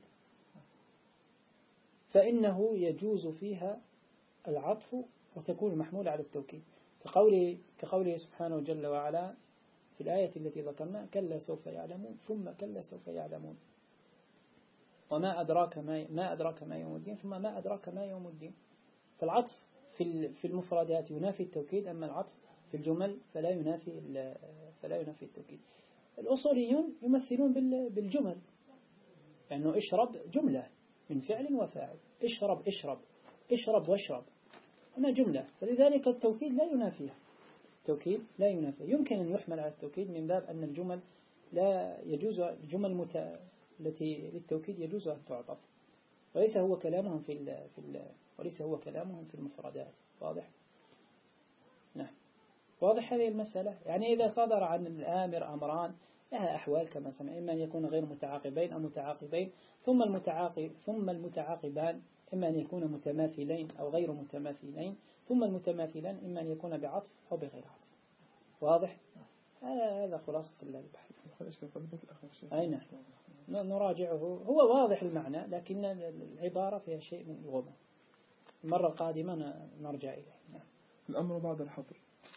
فإنه يجوز فيها العطف وتكون محمولة على التوكيد، كقوله, كقوله سبحانه جل وعلا في الآية التي ذكرنا كلا سوف يعلمون ثم كلا سوف يعلمون وما أدراك ما, ما أدراك ما يوم الدين ثم ما أدراك ما يوم الدين. فالعطف في في المفردات ينافي التوكيد، أما العطف في الجمل فلا ينافي فلا ينافي التوكيد. الأصوليون يمثلون بالجمل، لأنه يعني اشرب جملة من فعل وفاعل، اشرب اشرب اشرب واشرب هنا جملة، فلذلك التوكيد لا ينافيها. التوكيد لا ينافي، يمكن أن يحمل على التوكيد من باب أن الجمل لا يجوز الجمل مت... التي للتوكيد يجوز أن تعطف، وليس هو كلامهم في ال... في ال... وليس هو كلامهم في المفردات. واضح؟ نعم واضح هذه المسألة. يعني إذا صدر عن الآمر أمران لها أحوال كما سمع، إما أن يكون غير متعاقبين أو متعاقبين، ثم المتعاقب ثم المتعاقبان إما أن يكون متماثلين أو غير متماثلين، ثم المتماثلان إما أن يكون بعطف أو بغير عطف. واضح؟ هذا هذا خلاصة البحث. أي نعم نراجعه، هو واضح المعنى لكن العبارة فيها شيء من الغموض. المرة القادمة نرجع إليه. نعم. الأمر بعد الحظر،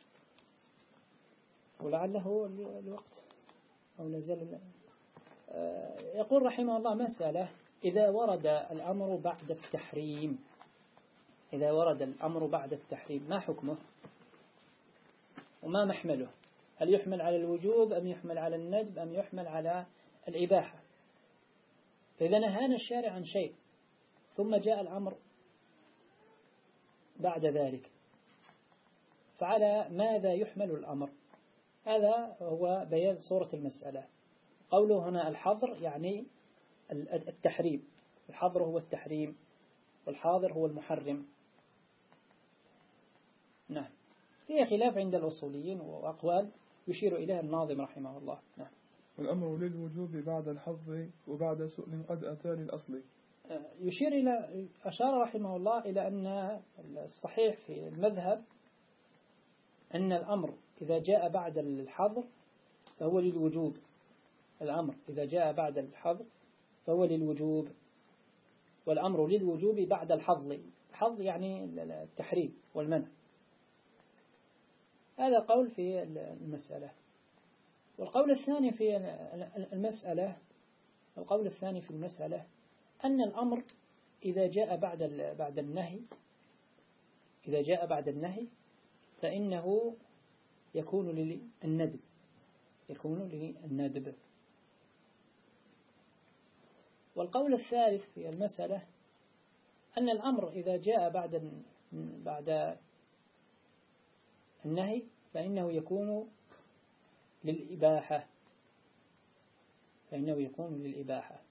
ولعله الوقت أو نزل. يقول رحمه الله مسألة: إذا ورد الأمر بعد التحريم إذا ورد الأمر بعد التحريم ما حكمه وما محمله؟ هل يحمل على الوجوب أم يحمل على الندب أم يحمل على الإباحة؟ فإذا نهانا الشارع عن شيء ثم جاء الأمر بعد ذلك فعلى ماذا يحمل الأمر؟ هذا هو بيان صورة المسألة. قوله هنا الحظر يعني التحريم، الحظر هو التحريم والحاضر هو المحرم. نعم فيها خلاف عند الأصوليين وأقوال يشير إليها الناظم رحمه الله. نعم. والأمر للوجوب بعد الحظ وبعد سؤل قد أتى للأصل. يشير إلى أشار رحمه الله إلى أن الصحيح في المذهب أن الأمر إذا جاء بعد الحظر فهو للوجوب. الأمر إذا جاء بعد الحظر فهو للوجوب، والأمر للوجوب بعد الحظ. الحظ يعني التحريم والمنع. هذا قول في المسألة. والقول الثاني في المسألة القول الثاني في المسألة أن الأمر إذا جاء بعد بعد النهي إذا جاء بعد النهي فإنه يكون للندب يكون للندب. والقول الثالث في المسألة أن الأمر إذا جاء بعد بعد النهي فإنه يكون للإباحة فإنه يكون للإباحة.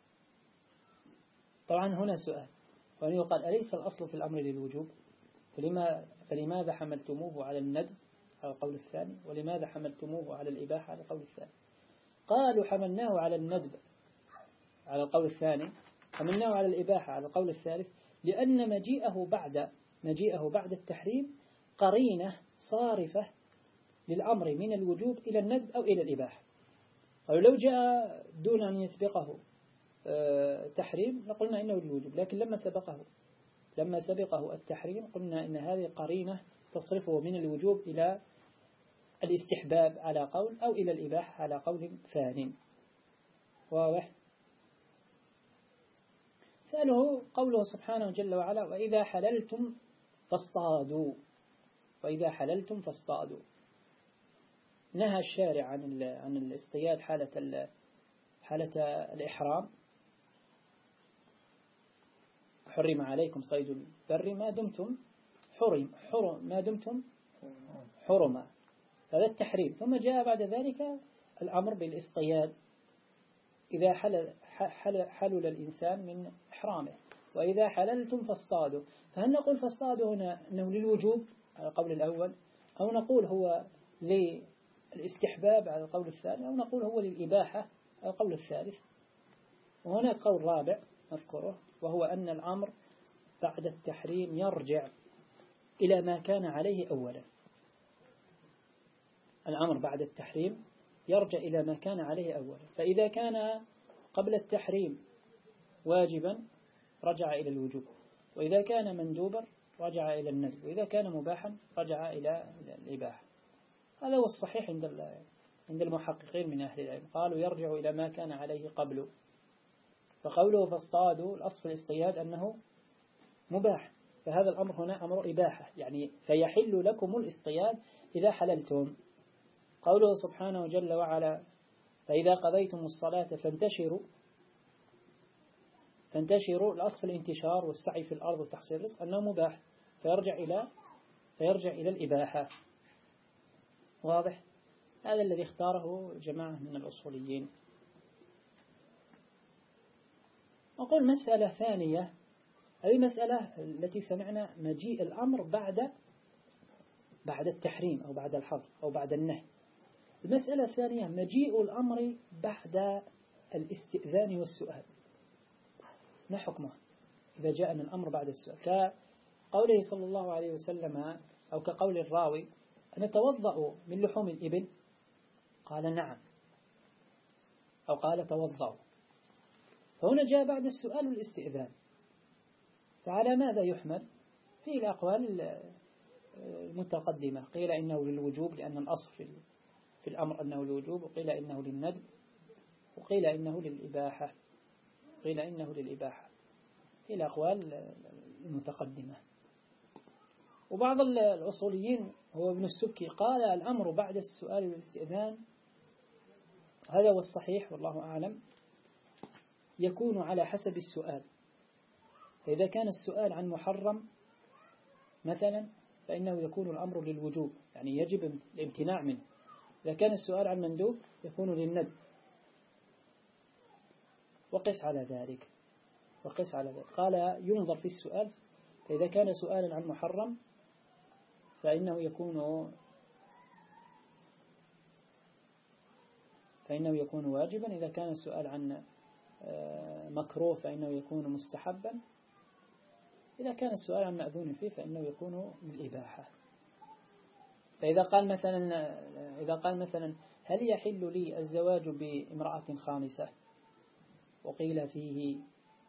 طبعا هنا سؤال، وأن يقال أليس الأصل في الأمر للوجوب؟ فلما فلماذا حملتموه على الندب على القول الثاني، ولماذا حملتموه على الإباحة على القول الثاني؟ قالوا حملناه على الندب على القول الثاني، حملناه على الإباحة على القول الثالث، لأن مجيئه بعد مجيئه بعد التحريم قرينة صارفة للأمر من الوجوب إلى الندب أو إلى الإباحة. أو لو جاء دون أن يسبقه تحريم لقلنا إنه للوجوب، لكن لما سبقه لما سبقه التحريم قلنا إن هذه قرينة تصرفه من الوجوب إلى الاستحباب على قول أو إلى الإباحة على قول ثاني. واضح؟ ثانيه قوله سبحانه جل وعلا وإذا حللتم فاصطادوا وإذا حللتم فاصطادوا. نهى الشارع عن عن الاصطياد حالة حالة الإحرام. حرم عليكم صيد البر ما دمتم حرم حرم ما دمتم حرما، هذا التحريم. ثم جاء بعد ذلك الأمر بالاصطياد إذا حلل, حلل, حلل الإنسان من إحرامه. وإذا حللتم فاصطادوا، فهل نقول فاصطادوا هنا أنه للوجوب على القول الأول، أو نقول هو للاستحباب على القول الثاني، أو نقول هو للإباحة على القول الثالث؟ وهناك قول رابع نذكره، وهو أن الأمر بعد التحريم يرجع إلى ما كان عليه أولا. الأمر بعد التحريم يرجع إلى ما كان عليه أولا، فإذا كان قبل التحريم واجبا رجع إلى الوجوب، وإذا كان مندوبا رجع إلى الندب، وإذا كان مباحا رجع إلى الإباحة. هذا هو الصحيح عند عند المحققين من أهل العلم، قالوا يرجع إلى ما كان عليه قبله. فقوله فاصطادوا الأصل في الاصطياد أنه مباح، فهذا الأمر هنا أمر إباحة، يعني فيحل لكم الاصطياد إذا حللتم. قوله سبحانه جل وعلا فإذا قضيتم الصلاة فانتشروا فانتشروا الأصل في الانتشار والسعي في الأرض وتحصيل الرزق أنه مباح، فيرجع إلى فيرجع إلى الإباحة. واضح؟ هذا الذي اختاره جماعة من الأصوليين. أقول مسألة ثانية، هذه مسألة التي سمعنا مجيء الأمر بعد بعد التحريم أو بعد الحظر أو بعد النهي. المسألة الثانية مجيء الأمر بعد الاستئذان والسؤال، ما حكمه إذا جاءنا الأمر بعد السؤال؟ كقوله صلى الله عليه وسلم أو كقول الراوي نتوضأ من لحوم الإبل، قال نعم، أو قال توضأوا، فهنا جاء بعد السؤال والاستئذان، فعلى ماذا يحمل؟ في الأقوال المتقدمة قيل إنه للوجوب لأن الأصل في في الأمر أنه للوجوب، وقيل إنه للندب، وقيل إنه للإباحة قيل إنه للإباحة في الأقوال المتقدمة. وبعض الأصوليين هو ابن السبكي قال الأمر بعد السؤال والاستئذان، هذا هو الصحيح والله أعلم، يكون على حسب السؤال. فإذا كان السؤال عن محرم مثلا فإنه يكون الأمر للوجوب، يعني يجب الامتناع منه. إذا كان السؤال عن مندوب يكون للندب، وقس على ذلك وقس على ذلك قال ينظر في السؤال، فإذا كان سؤالا عن محرم فإنه يكون فإنه يكون واجبا، إذا كان السؤال عن مكروه فإنه يكون مستحبا، إذا كان السؤال عن مأذون فيه فإنه يكون للإباحة. فإذا قال مثلا إذا قال مثلا هل يحل لي الزواج بامرأة خامسة، وقيل فيه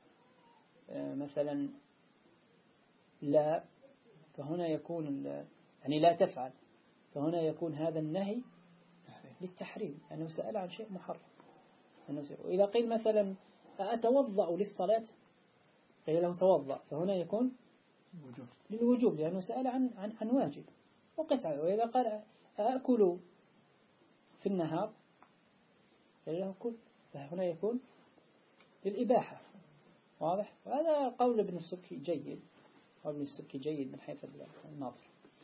مثلا لا، فهنا يكون يعني لا تفعل، فهنا يكون هذا النهي للتحريم لأنه يعني سأل عن شيء محرم. وإذا قيل مثلا أتوضأ للصلاة، قيل له توضأ، فهنا يكون وجوب للوجوب لأنه سأل عن عن عن واجب وقس عليه. وإذا قال أأكل في النهار قيل له كل، فهنا يكون للإباحة. واضح؟ وهذا قول ابن السبكي جيد، قول ابن السبكي جيد من حيث النظر.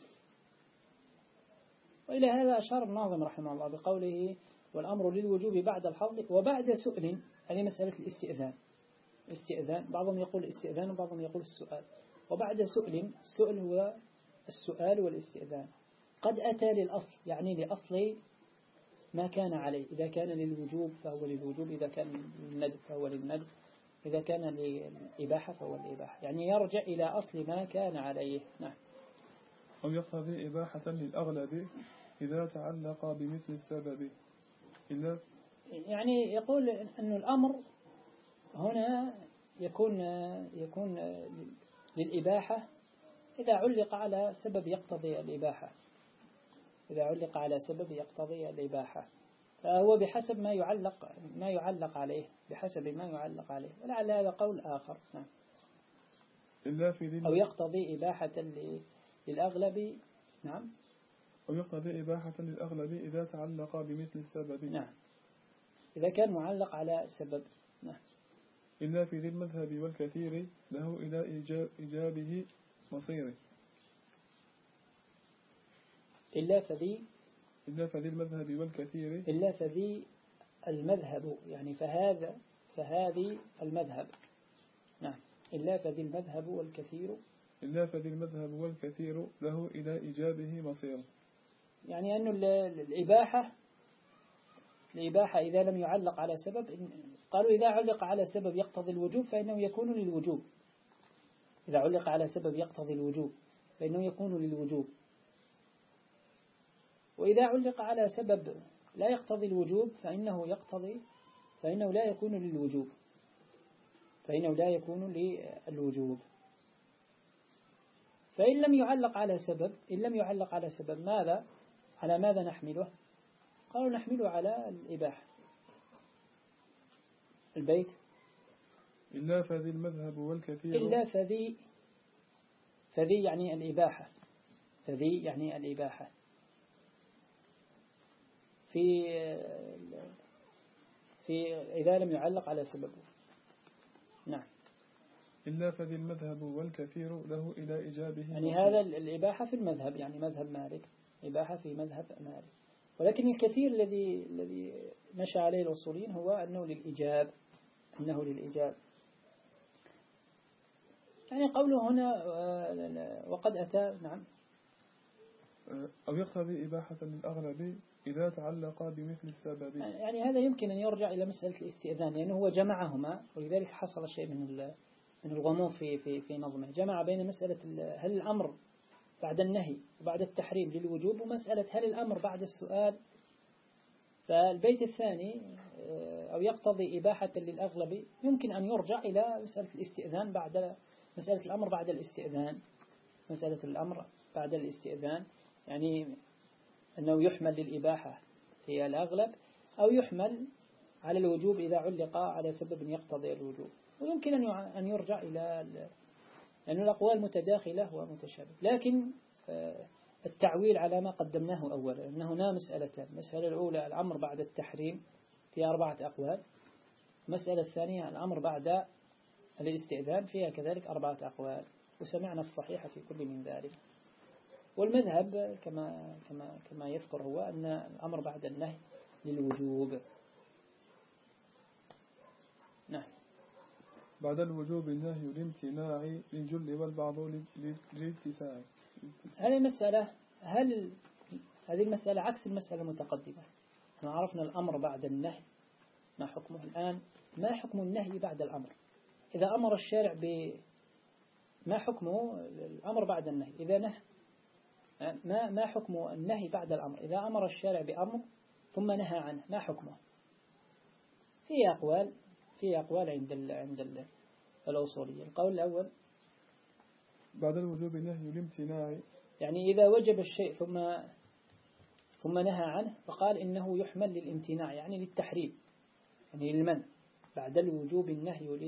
وإلى هذا أشار الناظم رحمه الله بقوله والأمر للوجوب بعد الحظ وبعد سؤل. هذه مسألة الاستئذان. استئذان بعضهم يقول الاستئذان وبعضهم يقول السؤال. وبعد سؤل، السؤل هو السؤال والاستئذان. قد أتى للأصل يعني لأصل ما كان عليه، إذا كان للوجوب فهو للوجوب، إذا كان للندب فهو للندب، إذا كان للإباحة فهو الإباحة، يعني يرجع إلى أصل ما كان عليه. نعم. أو يقتضي إباحة للأغلب إذا تعلق بمثل السبب إلا. يعني يقول أن الأمر هنا يكون يكون للإباحة إذا علق على سبب يقتضي الإباحة، إذا علق على سبب يقتضي الإباحة، فهو بحسب ما يعلق ما يعلق عليه، بحسب ما يعلق عليه. ولعل هذا قول آخر. نعم. إلا في أو يقتضي إباحة للأغلب. نعم. أو يقتضي إباحة للأغلب إذا تعلق بمثل السبب. نعم، إذا كان معلق على سبب. نعم. إلا في ذي المذهب والكثير له إلى إيجاب إيجابه مصيره. إلا فذي إلا فذي المذهب والكثير إلا فذي المذهب، يعني فهذا فهذه المذهب. نعم. إلا فذي المذهب والكثير إلا فذي المذهب والكثير له إلى إيجابه مصيره، يعني أن الإباحة الإباحة إذا لم يعلق على سبب، قالوا إذا علق على سبب يقتضي الوجوب فإنه يكون للوجوب. إذا علق على سبب يقتضي الوجوب فإنه يكون للوجوب. وإذا علق على سبب لا يقتضي الوجوب فإنه يقتضي فإنه لا يكون للوجوب فإنه لا يكون للوجوب. فإن لم يعلق على سبب إن لم يعلق على سبب ماذا على ماذا نحمله؟ قالوا نحمله على الإباحة. البيت إلا فذي المذهب والكثير إلا فذي فذي يعني الإباحة فذي يعني الإباحة في في إذا لم يعلق على سببه. نعم. إلا فذي المذهب والكثير له إلى إيجابه يعني مصير. هذا الإباحة في المذهب، يعني مذهب مالك، إباحة في مذهب مالك. ولكن الكثير الذي الذي مشى عليه الأصوليين هو أنه للإيجاب أنه للإيجاب يعني قوله هنا وقد أتى. نعم. أو يقتضي إباحة للأغلب إذا تعلق بمثل السبب، يعني هذا يمكن أن يرجع إلى مسألة الاستئذان لأنه هو جمعهما، ولذلك حصل شيء من من الغموض في في في نظمه. جمع بين مسألة هل الأمر بعد النهي وبعد التحريم للوجوب ومسألة هل الأمر بعد السؤال. فالبيت الثاني أو يقتضي إباحة للأغلب يمكن أن يرجع إلى مسألة الاستئذان بعد مسألة الأمر بعد الاستئذان مسألة الأمر بعد الاستئذان يعني أنه يحمل للإباحة في الأغلب أو يحمل على الوجوب إذا علق على سبب يقتضي الوجوب. ويمكن أن يرجع إلى لأن الأقوال متداخلة ومتشابهة. لكن التعويل على ما قدمناه أولا أن هنا مسألتان. المسألة الأولى الأمر بعد التحريم فيها أربعة أقوال. المسألة الثانية الأمر بعد الاستئذان فيها كذلك أربعة أقوال، وسمعنا الصحيح في كل من ذلك. والمذهب كما كما كما يذكر هو أن الأمر بعد النهي للوجوب. نعم. بعد الوجوب النهي الامتناع للجل والبعض للاتساع. هذه المسألة هل هذه المسألة عكس المسألة المتقدمة. احنا عرفنا الأمر بعد النهي ما حكمه. الآن ما حكم النهي بعد الأمر؟ إذا أمر الشارع ب ما حكمه الأمر بعد النهي؟ إذا نهى ما ما حكم النهي بعد الأمر؟ إذا أمر الشارع بأمر ثم نهى عنه ما حكمه؟ في أقوال في أقوال عند ال عند ال الأصولية. القول الأول بعد الوجوب نهي الامتناع، يعني إذا وجب الشيء ثم ثم نهى عنه فقال إنه يحمل للامتناع يعني للتحريم يعني للمنع. بعد الوجوب النهي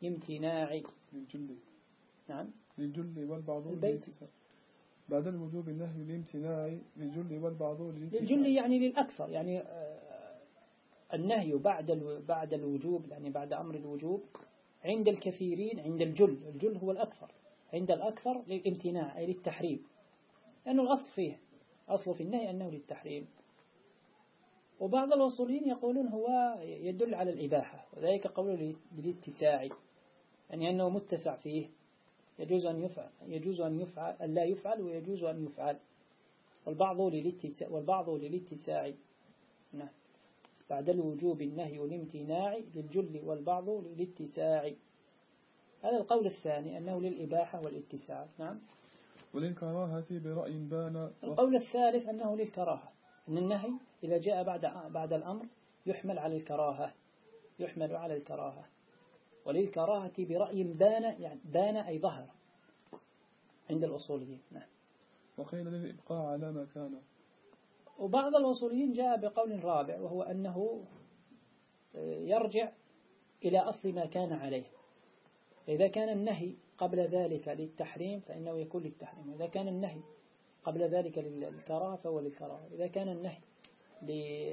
لامتناع. للجل. نعم. للجل والبعض البيت. بعد الوجوب النهي لامتناع للجل والبعض للجل يعني للأكثر، يعني النهي بعد بعد الوجوب، يعني بعد أمر الوجوب عند الكثيرين، عند الجل، الجل هو الأكثر، عند الأكثر للامتناع أي للتحريم، لأنه الأصل فيه، أصله في النهي أنه للتحريم. وبعض الوصولين يقولون هو يدل على الإباحة، وذلك قوله للاتساع، يعني أنه متسع فيه، يجوز أن يفعل يجوز أن يفعل أن لا يفعل ويجوز أن يفعل. والبعض للاتساع والبعض للاتساع. نعم. بعد الوجوب النهي الامتناع للجل والبعض للاتساع. هذا القول الثاني أنه للإباحة والاتساع. نعم. وللكراهة برأي بان. القول الثالث أنه للكراهة، أن النهي إذا جاء بعد بعد الأمر يحمل على الكراهة، يحمل على الكراهة. وللكراهة برأي بان، يعني بان أي ظهر عند الأصوليين. نعم. وقيل للإبقاء على ما كان. وبعض الأصوليين جاء بقول رابع، وهو أنه يرجع إلى أصل ما كان عليه. إذا كان النهي قبل ذلك للتحريم فإنه يكون للتحريم، وإذا كان النهي قبل ذلك للكراهة فهو للكراهة، إذا كان النهي ل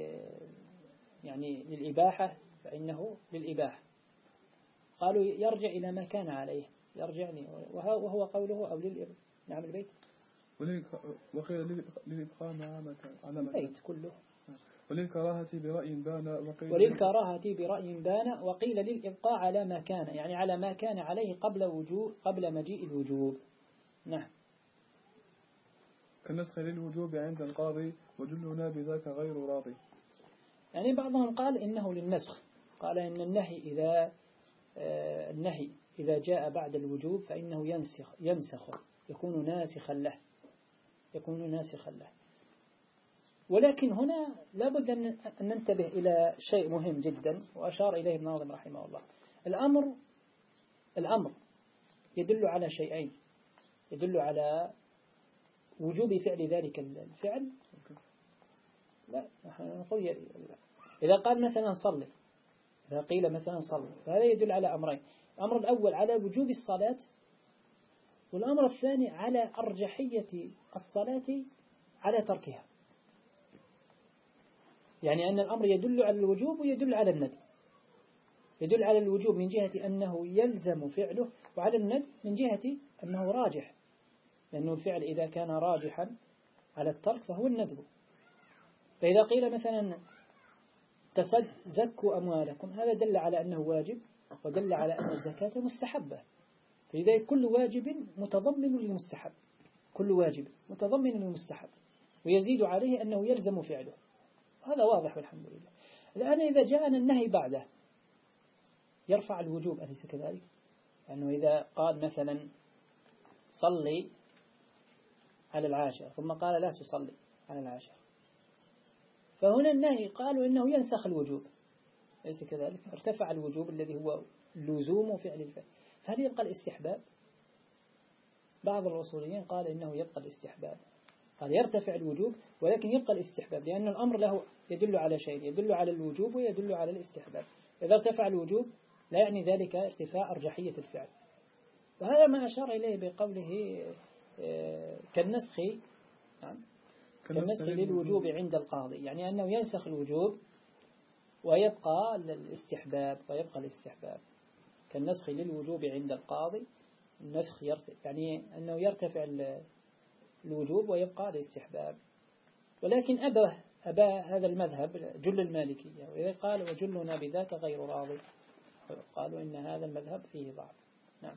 يعني للإباحة فإنه للإباحة. قالوا يرجع إلى ما كان عليه، يرجع لي، وهو قوله أو للإباحة. نعم البيت. وقيل للإبقاء مع ما كان على ما البيت كله. وللكراهة برأي بان. وقيل وللكراهة برأي بان وقيل للإبقاء على ما كان، يعني على ما كان عليه قبل وجوب قبل مجيء الوجوب. نعم. كالنسخ للوجوب عند القاضي وجلنا بذاك غير راضي. يعني بعضهم قال إنه للنسخ، قال إن النهي إذا آه النهي إذا جاء بعد الوجوب فإنه ينسخ ينسخ يكون ناسخا له، يكون ناسخا له. ولكن هنا لابد أن ننتبه إلى شيء مهم جدا، وأشار إليه ابن ناظم رحمه الله. الأمر الأمر يدل على شيئين، يدل على وجوب فعل ذلك الفعل. لا، نحن نقول إذا قال مثلا صلي، إذا قيل مثلا صلي، فهذا يدل على أمرين. الأمر الأول على وجوب الصلاة، والأمر الثاني على أرجحية الصلاة على تركها. يعني أن الأمر يدل على الوجوب ويدل على الندب. يدل على الوجوب من جهة أنه يلزم فعله، وعلى الندب من جهة أنه راجح، لأنه الفعل إذا كان راجحا على الترك فهو الندب. فإذا قيل مثلا زكوا أموالكم، هذا دل على أنه واجب، ودل على أن الزكاة مستحبة. فإذا كل واجب متضمن للمستحب، كل واجب متضمن للمستحب، ويزيد عليه أنه يلزم فعله. هذا واضح والحمد لله. الآن إذا جاءنا النهي بعده يرفع الوجوب، أليس كذلك؟ لأنه إذا قال مثلا صلي على العاشر ثم قال لا تصلي على العاشر، فهنا النهي قالوا إنه ينسخ الوجوب، أليس كذلك؟ ارتفع الوجوب الذي هو لزوم فعل الفعل، فهل يبقى الاستحباب؟ بعض الأصوليين قال إنه يبقى الاستحباب، قال يرتفع الوجوب ولكن يبقى الاستحباب، لأن الأمر له يدل على شيء، يدل على الوجوب ويدل على الاستحباب. إذا ارتفع الوجوب لا يعني ذلك ارتفاع أرجحية الفعل. وهذا ما أشار إليه بقوله كالنسخ، نعم، كالنسخ للوجوب عند القاضي، يعني أنه ينسخ الوجوب ويبقى الاستحباب، ويبقى الاستحباب كالنسخ للوجوب عند القاضي. النسخ يعني أنه يرتفع الوجوب ويبقى الاستحباب. ولكن أبى أبى هذا المذهب جل المالكية، وإذا قال وجلنا بذاك غير راضي، قالوا إن هذا المذهب فيه ضعف. نعم.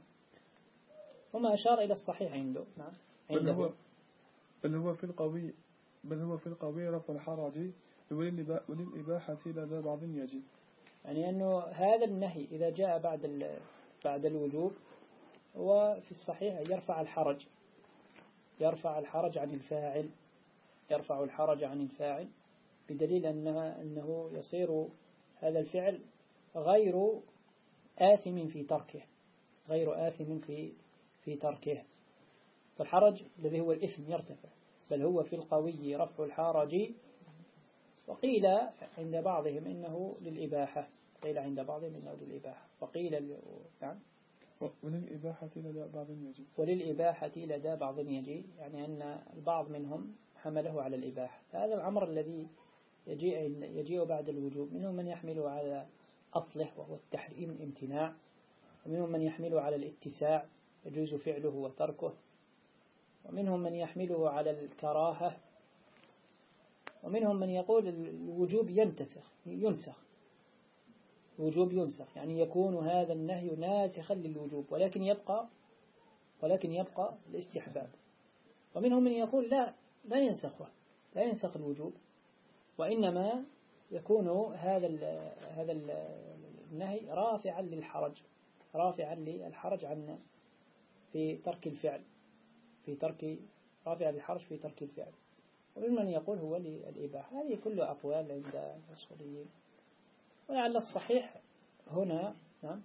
وما أشار إلى الصحيح عنده. نعم. بل هو بل هو في القوي بل هو في القوي رفع الحرج وللإباحة لدى بعض يجي. يعني أنه هذا النهي إذا جاء بعد بعد الوجوب وفي الصحيح يرفع الحرج، يرفع الحرج عن الفاعل، يرفع الحرج عن الفاعل بدليل أنه, أنه يصير هذا الفعل غير آثم في تركه، غير آثم في في تركه. فالحرج الذي هو الإثم يرتفع، بل هو في القوي رفع الحرج. وقيل عند بعضهم إنه للإباحة، قيل عند بعضهم إنه للإباحة، وقيل نعم وللإباحة لدى بعض يجي وللإباحة لدى بعض يجي، يعني أن البعض منهم حمله على الإباحة. هذا الأمر الذي يجيء يجيء بعد الوجوب، منهم من يحمله على أصله وهو التحريم الامتناع، ومنهم من يحمله على الاتساع يجوز فعله وتركه، ومنهم من يحمله على الكراهة، ومنهم من يقول الوجوب ينتسخ ينسخ الوجوب ينسخ، يعني يكون هذا النهي ناسخا للوجوب ولكن يبقى ولكن يبقى الاستحباب. ومنهم من يقول لا لا ينسخه لا ينسخ الوجوب، وإنما يكون هذا ال هذا ال النهي رافعا للحرج رافعا للحرج عن في ترك الفعل في ترك رافعا للحرج في ترك الفعل. ومن يقول هو للإباحة. هذه كلها أقوال عند الأصوليين، ولعل الصحيح هنا نعم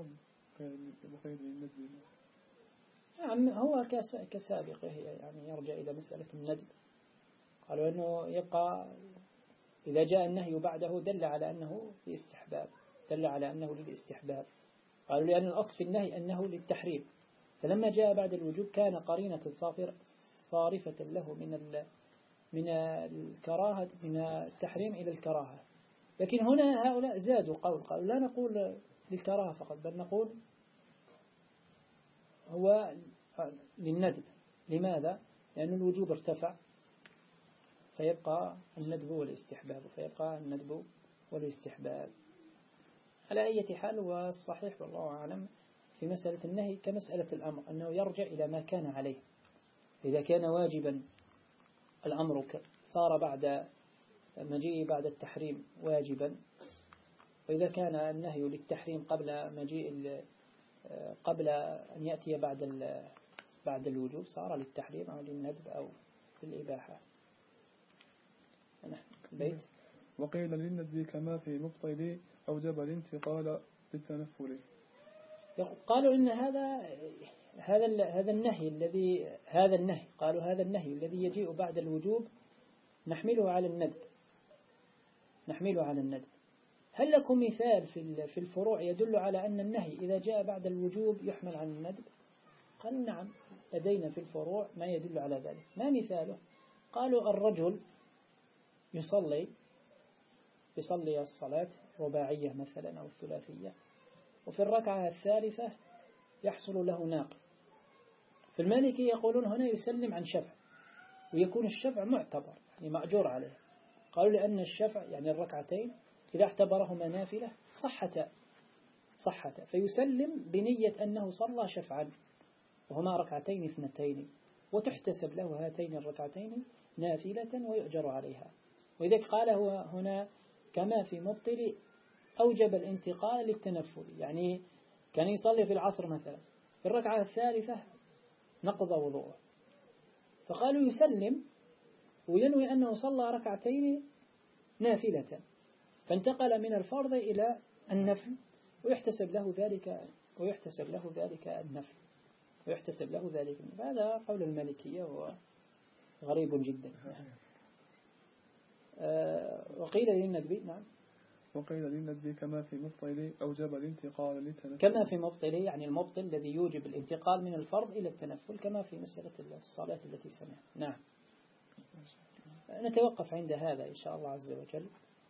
نعم هو كسابقه، يعني يرجع إلى مسألة الندب. قالوا أنه يبقى إذا جاء النهي بعده دل على أنه للاستحباب دل على أنه للاستحباب قالوا لأن الأصل في النهي أنه للتحريم، فلما جاء بعد الوجوب كان قرينة الصافر صارفة له من من الكراهة من التحريم إلى الكراهة. لكن هنا هؤلاء زادوا قول، قالوا لا نقول للكراهة فقط بل نقول هو للندب. لماذا؟ لأن الوجوب ارتفع فيبقى الندب والاستحباب فيبقى الندب والاستحباب. على أي حال والصحيح والله أعلم في مسألة النهي كمسألة الأمر أنه يرجع إلى ما كان عليه. إذا كان واجبا الأمر صار بعد مجيء بعد التحريم واجبا، وإذا كان النهي للتحريم قبل مجيء قبل أن يأتي بعد بعد الوجوب صار للتحريم أو للندب أو للإباحة. البيت وقيل للندب كما في مبطل أوجب الانتقال للتنفل. قالوا إن هذا هذا هذا النهي الذي هذا النهي قالوا هذا النهي الذي يجيء بعد الوجوب نحمله على الندب نحمله على الندب. هل لكم مثال في في الفروع يدل على أن النهي إذا جاء بعد الوجوب يحمل على الندب؟ قالوا نعم لدينا في الفروع ما يدل على ذلك. ما مثاله؟ قالوا الرجل يصلي يصلي الصلاة رباعية مثلا أو الثلاثية، وفي الركعة الثالثة يحصل له ناقض. في المالكي يقولون هنا يسلم عن شفع، ويكون الشفع معتبر يعني مأجور عليه. قالوا لأن الشفع يعني الركعتين إذا اعتبرهما نافلة صحتا صحتا فيسلم بنية أنه صلى شفعا وهما ركعتين اثنتين، وتحتسب له هاتين الركعتين نافلة ويؤجر عليها. وإذا قال هو هنا كما في مبطل أوجب الانتقال للتنفل، يعني كان يصلي في العصر مثلا في الركعة الثالثة نقض وضوءه، فقالوا يسلم وينوي أنه صلى ركعتين نافلة فانتقل من الفرض إلى النفل ويحتسب له ذلك ويحتسب له ذلك النفل ويحتسب له ذلك. هذا قول المالكية وهو غريب جدا. أه وقيل للندب نعم وقيل للندب كما في مبطل أوجب الانتقال للتنفل. كما في مبطل يعني المبطل الذي يوجب الانتقال من الفرض إلى التنفل كما في مسألة الصلاة التي سمعنا. نعم نتوقف عند هذا إن شاء الله عز وجل،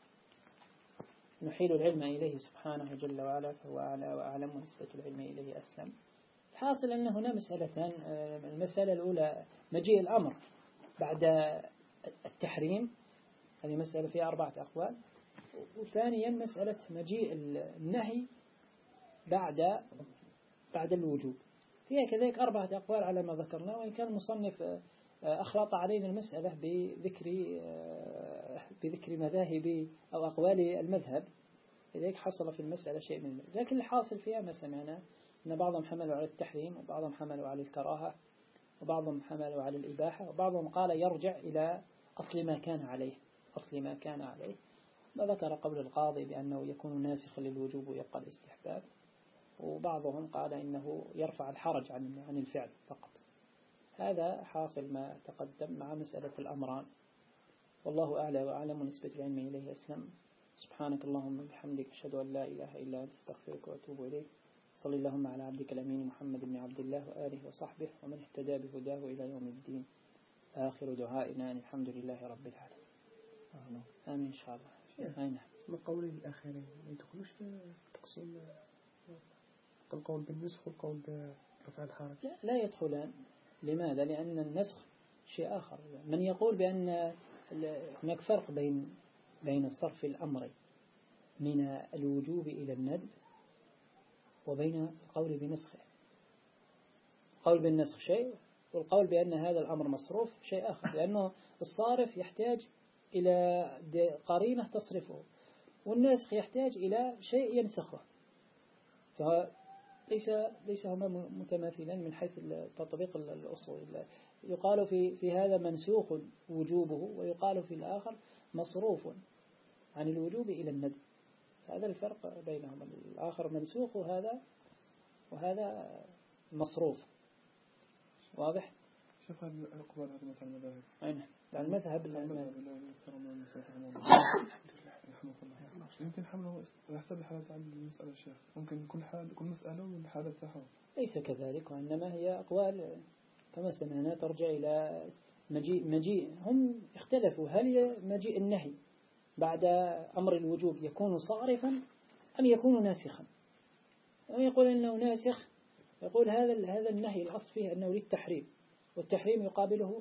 نحيل العلم إليه سبحانه جل وعلا فهو أعلى وأعلم ونسبة العلم إليه أسلم. حاصل أن هنا مسألتان. المسألة الأولى مجيء الأمر بعد التحريم، هذه مسألة فيها أربعة أقوال. وثانيا مسألة مجيء النهي بعد بعد الوجوب، فيها كذلك أربعة أقوال على ما ذكرنا، وإن كان المصنف أخلط علينا المسألة بذكر بذكر مذاهب أو أقوال المذهب، لذلك حصل في المسألة شيء من ذلك. لكن الحاصل فيها ما سمعنا أن بعضهم حملوا على التحريم وبعضهم حملوا على الكراهة وبعضهم حملوا على الإباحة وبعضهم قال يرجع إلى أصل ما كان عليه أصل ما كان عليه وذكر قول القاضي بأنه يكون ناسخا للوجوب ويبقى الاستحباب، وبعضهم قال إنه يرفع الحرج عن عن الفعل فقط. هذا حاصل ما تقدم مع مسألة الأمران، والله أعلى وأعلم ونسبة العلم إليه أسلم. سبحانك اللهم وبحمدك أشهد أن لا إله إلا أنت أستغفرك وأتوب إليك. صل اللهم على عبدك الأمين محمد بن عبد الله وآله وصحبه ومن اهتدى بهداه إلى يوم الدين. آخر دعائنا الحمد لله رب العالمين. آمين إن شاء الله. أين من قوله الآخرين ما يدخلوش في تقسيم القول بالنسخ والقول برفع الحرج؟ لا, لا يدخلان. لماذا؟ لأن النسخ شيء آخر. من يقول بأن هناك فرق بين بين صرف الأمر من الوجوب إلى الندب وبين القول بنسخه. القول بالنسخ شيء، والقول بأن هذا الأمر مصروف شيء آخر، لأنه الصارف يحتاج إلى قرينة تصرفه، والناسخ يحتاج إلى شيء ينسخه. فليس ليس هما متماثلين من حيث تطبيق الأصول. يقال في في هذا منسوخ وجوبه، ويقال في الآخر مصروف عن الوجوب إلى الندب. هذا الفرق بينهما. الآخر منسوخ وهذا وهذا مصروف. واضح؟ شوف هذا الأقوال هذا مثل المذاهب. أين؟ يعني المذهب المذهب يمكن حمله يحسب الحالات عن المسألة الشيخ. ممكن كل حال كل مسألة والحالة تاعها. ليس كذلك، وإنما هي أقوال كما سمعنا ترجع إلى مجيء مجيء هم اختلفوا. هل مجيء النهي بعد أمر الوجوب يكون صارفا أم يكون ناسخا؟ أم يقول إنه ناسخ، يقول هذا هذا النهي الأصل فيه أنه للتحريم، والتحريم يقابله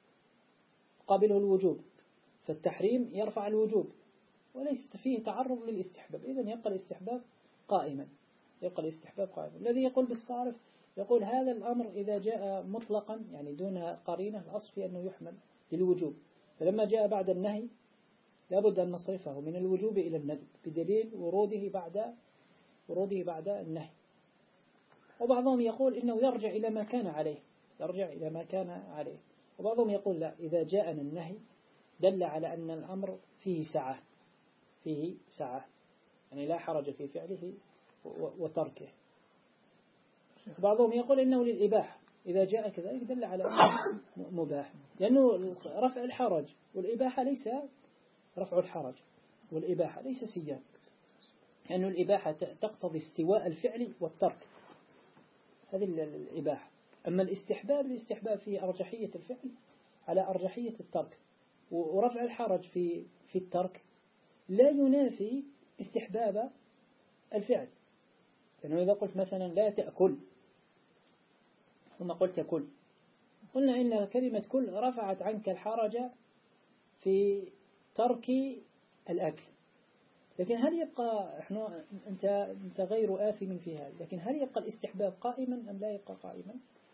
يقابله الوجوب، فالتحريم يرفع الوجوب وليس فيه تعرض للاستحباب، إذن يبقى الاستحباب قائما يبقى الاستحباب قائما. الذي يقول بالصارف يقول هذا الأمر إذا جاء مطلقا يعني دون قرينة الأصل فيه أنه يحمل للوجوب، فلما جاء بعد النهي لابد أن نصرفه من الوجوب إلى الندب بدليل وروده بعد وروده بعد النهي. وبعضهم يقول إنه يرجع إلى ما كان عليه يرجع إلى ما كان عليه وبعضهم يقول لا، إذا جاءنا النهي دل على أن الأمر فيه سعة فيه سعة يعني لا حرج في فعله وتركه. بعضهم يقول إنه للإباحة، إذا جاء كذلك دل على أنه مباح، لأنه رفع الحرج والإباحة ليس رفع الحرج والإباحة ليس سيان، لأن الإباحة تقتضي استواء الفعل والترك، هذه الإباحة. أما الاستحباب الاستحباب فيه أرجحية الفعل على أرجحية الترك، ورفع الحرج في في الترك لا ينافي استحباب الفعل. لأنه إذا قلت مثلا لا تأكل ثم قلت كل، قلنا إن كلمة كل رفعت عنك الحرج في ترك الأكل، لكن هل يبقى إحنا أنت أنت غير آثم في هذا، لكن هل يبقى الاستحباب قائما أم لا يبقى قائما؟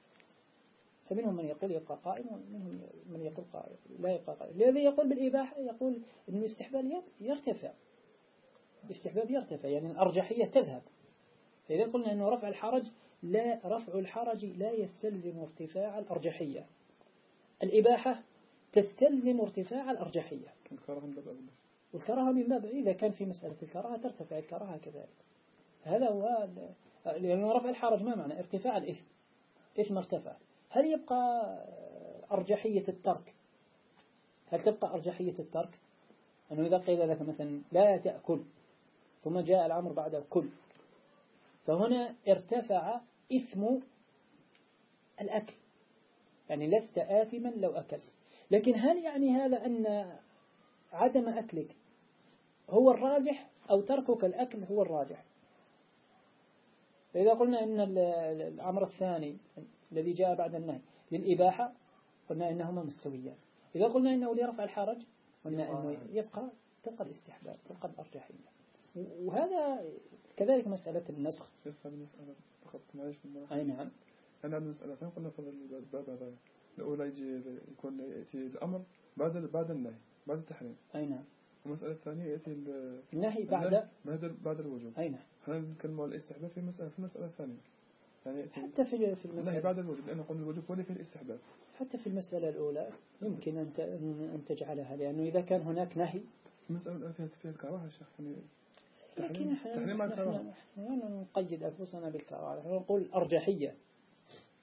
فمنهم من يقول يبقى قائم ومنهم من يقول قائم لا يبقى قائم. الذي يقول بالإباحة يقول إن الاستحباب يرتفع الاستحباب يرتفع يعني الأرجحية تذهب. فإذا قلنا أنه رفع الحرج لا رفع الحرج لا يستلزم ارتفاع الأرجحية، الإباحة تستلزم ارتفاع الأرجحية، والكراهة من باب إذا كان في مسألة الكراهة ترتفع الكراهة كذلك. هذا هو لأنه رفع الحرج ما معنى ارتفاع الإثم، إثم ارتفع. هل يبقى أرجحية الترك؟ هل تبقى أرجحية الترك؟ أنه إذا قيل لك مثلا لا تأكل ثم جاء الأمر بعد كل، فهنا ارتفع إثم الأكل، يعني لست آثما لو أكلت. لكن هل يعني هذا أن عدم أكلك هو الراجح أو تركك الأكل هو الراجح؟ فإذا قلنا أن الأمر الثاني الذي جاء بعد النهي للإباحة قلنا إنهما مستويان. إذا قلنا إنه لرفع الحرج قلنا إنه يبقى تبقى الاستحباب تبقى الأرجحية. وهذا كذلك مسألة النسخ. شوف هذه المسألة فقط معلش. أي نعم. أنا عندي مسألتين قلنا في الباب هذا. الأولى يجي يكون يأتي الأمر بعد بعد النهي بعد التحريم. أي نعم. المسألة الثانية يأتي النهي بعد بعد بعد الوجوب. أي نعم. احنا نتكلم عن الاستحباب في مسألة في المسألة الثانية. يعني حتى في في المسألة بعد الوجوب، لأن قلنا الوجوب هو اللي فيه الاستحباب. حتى في المسألة الأولى يمكن أن أن تجعلها، لأنه إذا كان هناك نهي. المسألة الأولى فيها فيها الكراهة الشيخ يعني. لكن احنا نحن نقيد أنفسنا بالكراهة، نحن نقول أرجحية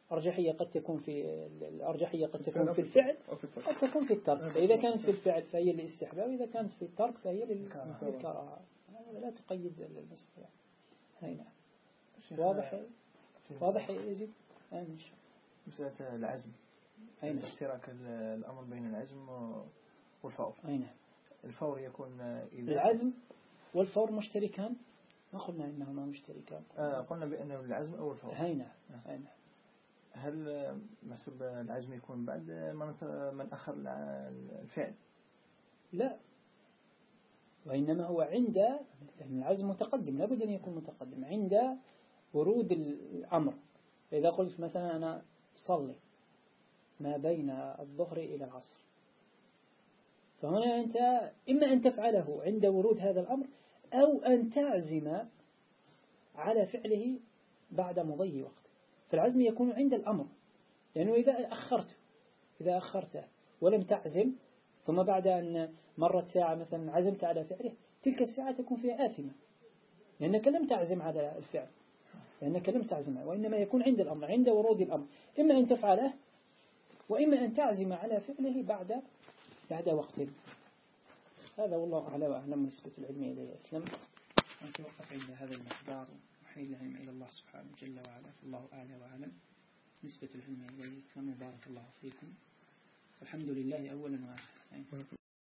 الأرجحية قد تكون في الأرجحية قد تكون في الفعل قد تكون في الترك. فإذا كانت في الفعل فهي للاستحباب، وإذا كانت في الترك فهي للكراهة. لا تقيد المسألة. هنا واضح واضح يزيد. مسألة العزم، أين اشتراك الأمر بين العزم والفور. أين الفور يكون إذا العزم والفور مشتركان، ما قلنا إنهما مشتركان. آه قلنا بأنه العزم أو الفور. هنا هنا هل محسوب العزم يكون بعد من أخر الفعل؟ لا، وإنما هو عند، يعني العزم متقدم، لابد أن يكون متقدم عند ورود الأمر. فإذا قلت مثلا أنا صلي ما بين الظهر إلى العصر، فهنا أنت إما أن تفعله عند ورود هذا الأمر، أو أن تعزم على فعله بعد مضي وقت. فالعزم يكون عند الأمر، لأنه إذا أخرته إذا أخرته ولم تعزم، ثم بعد أن مرت ساعة مثلا عزمت على فعله، تلك الساعة تكون فيها آثمة، لأنك لم تعزم على الفعل، لأنك لم تعزم، وإنما يكون عند الأمر، عند ورود الأمر، إما أن تفعله وإما أن تعزم على فعله بعد بعد وقت. هذا والله أعلى وأعلم. نسبة العلم إليه أسلم. نتوقف عند هذا المقدار وحيل العلم إلى الله سبحانه جل وعلا، فالله أعلى وأعلم. نسبة العلم إليه أسلم. وبارك الله فيكم. الحمد لله أولا وآخرا.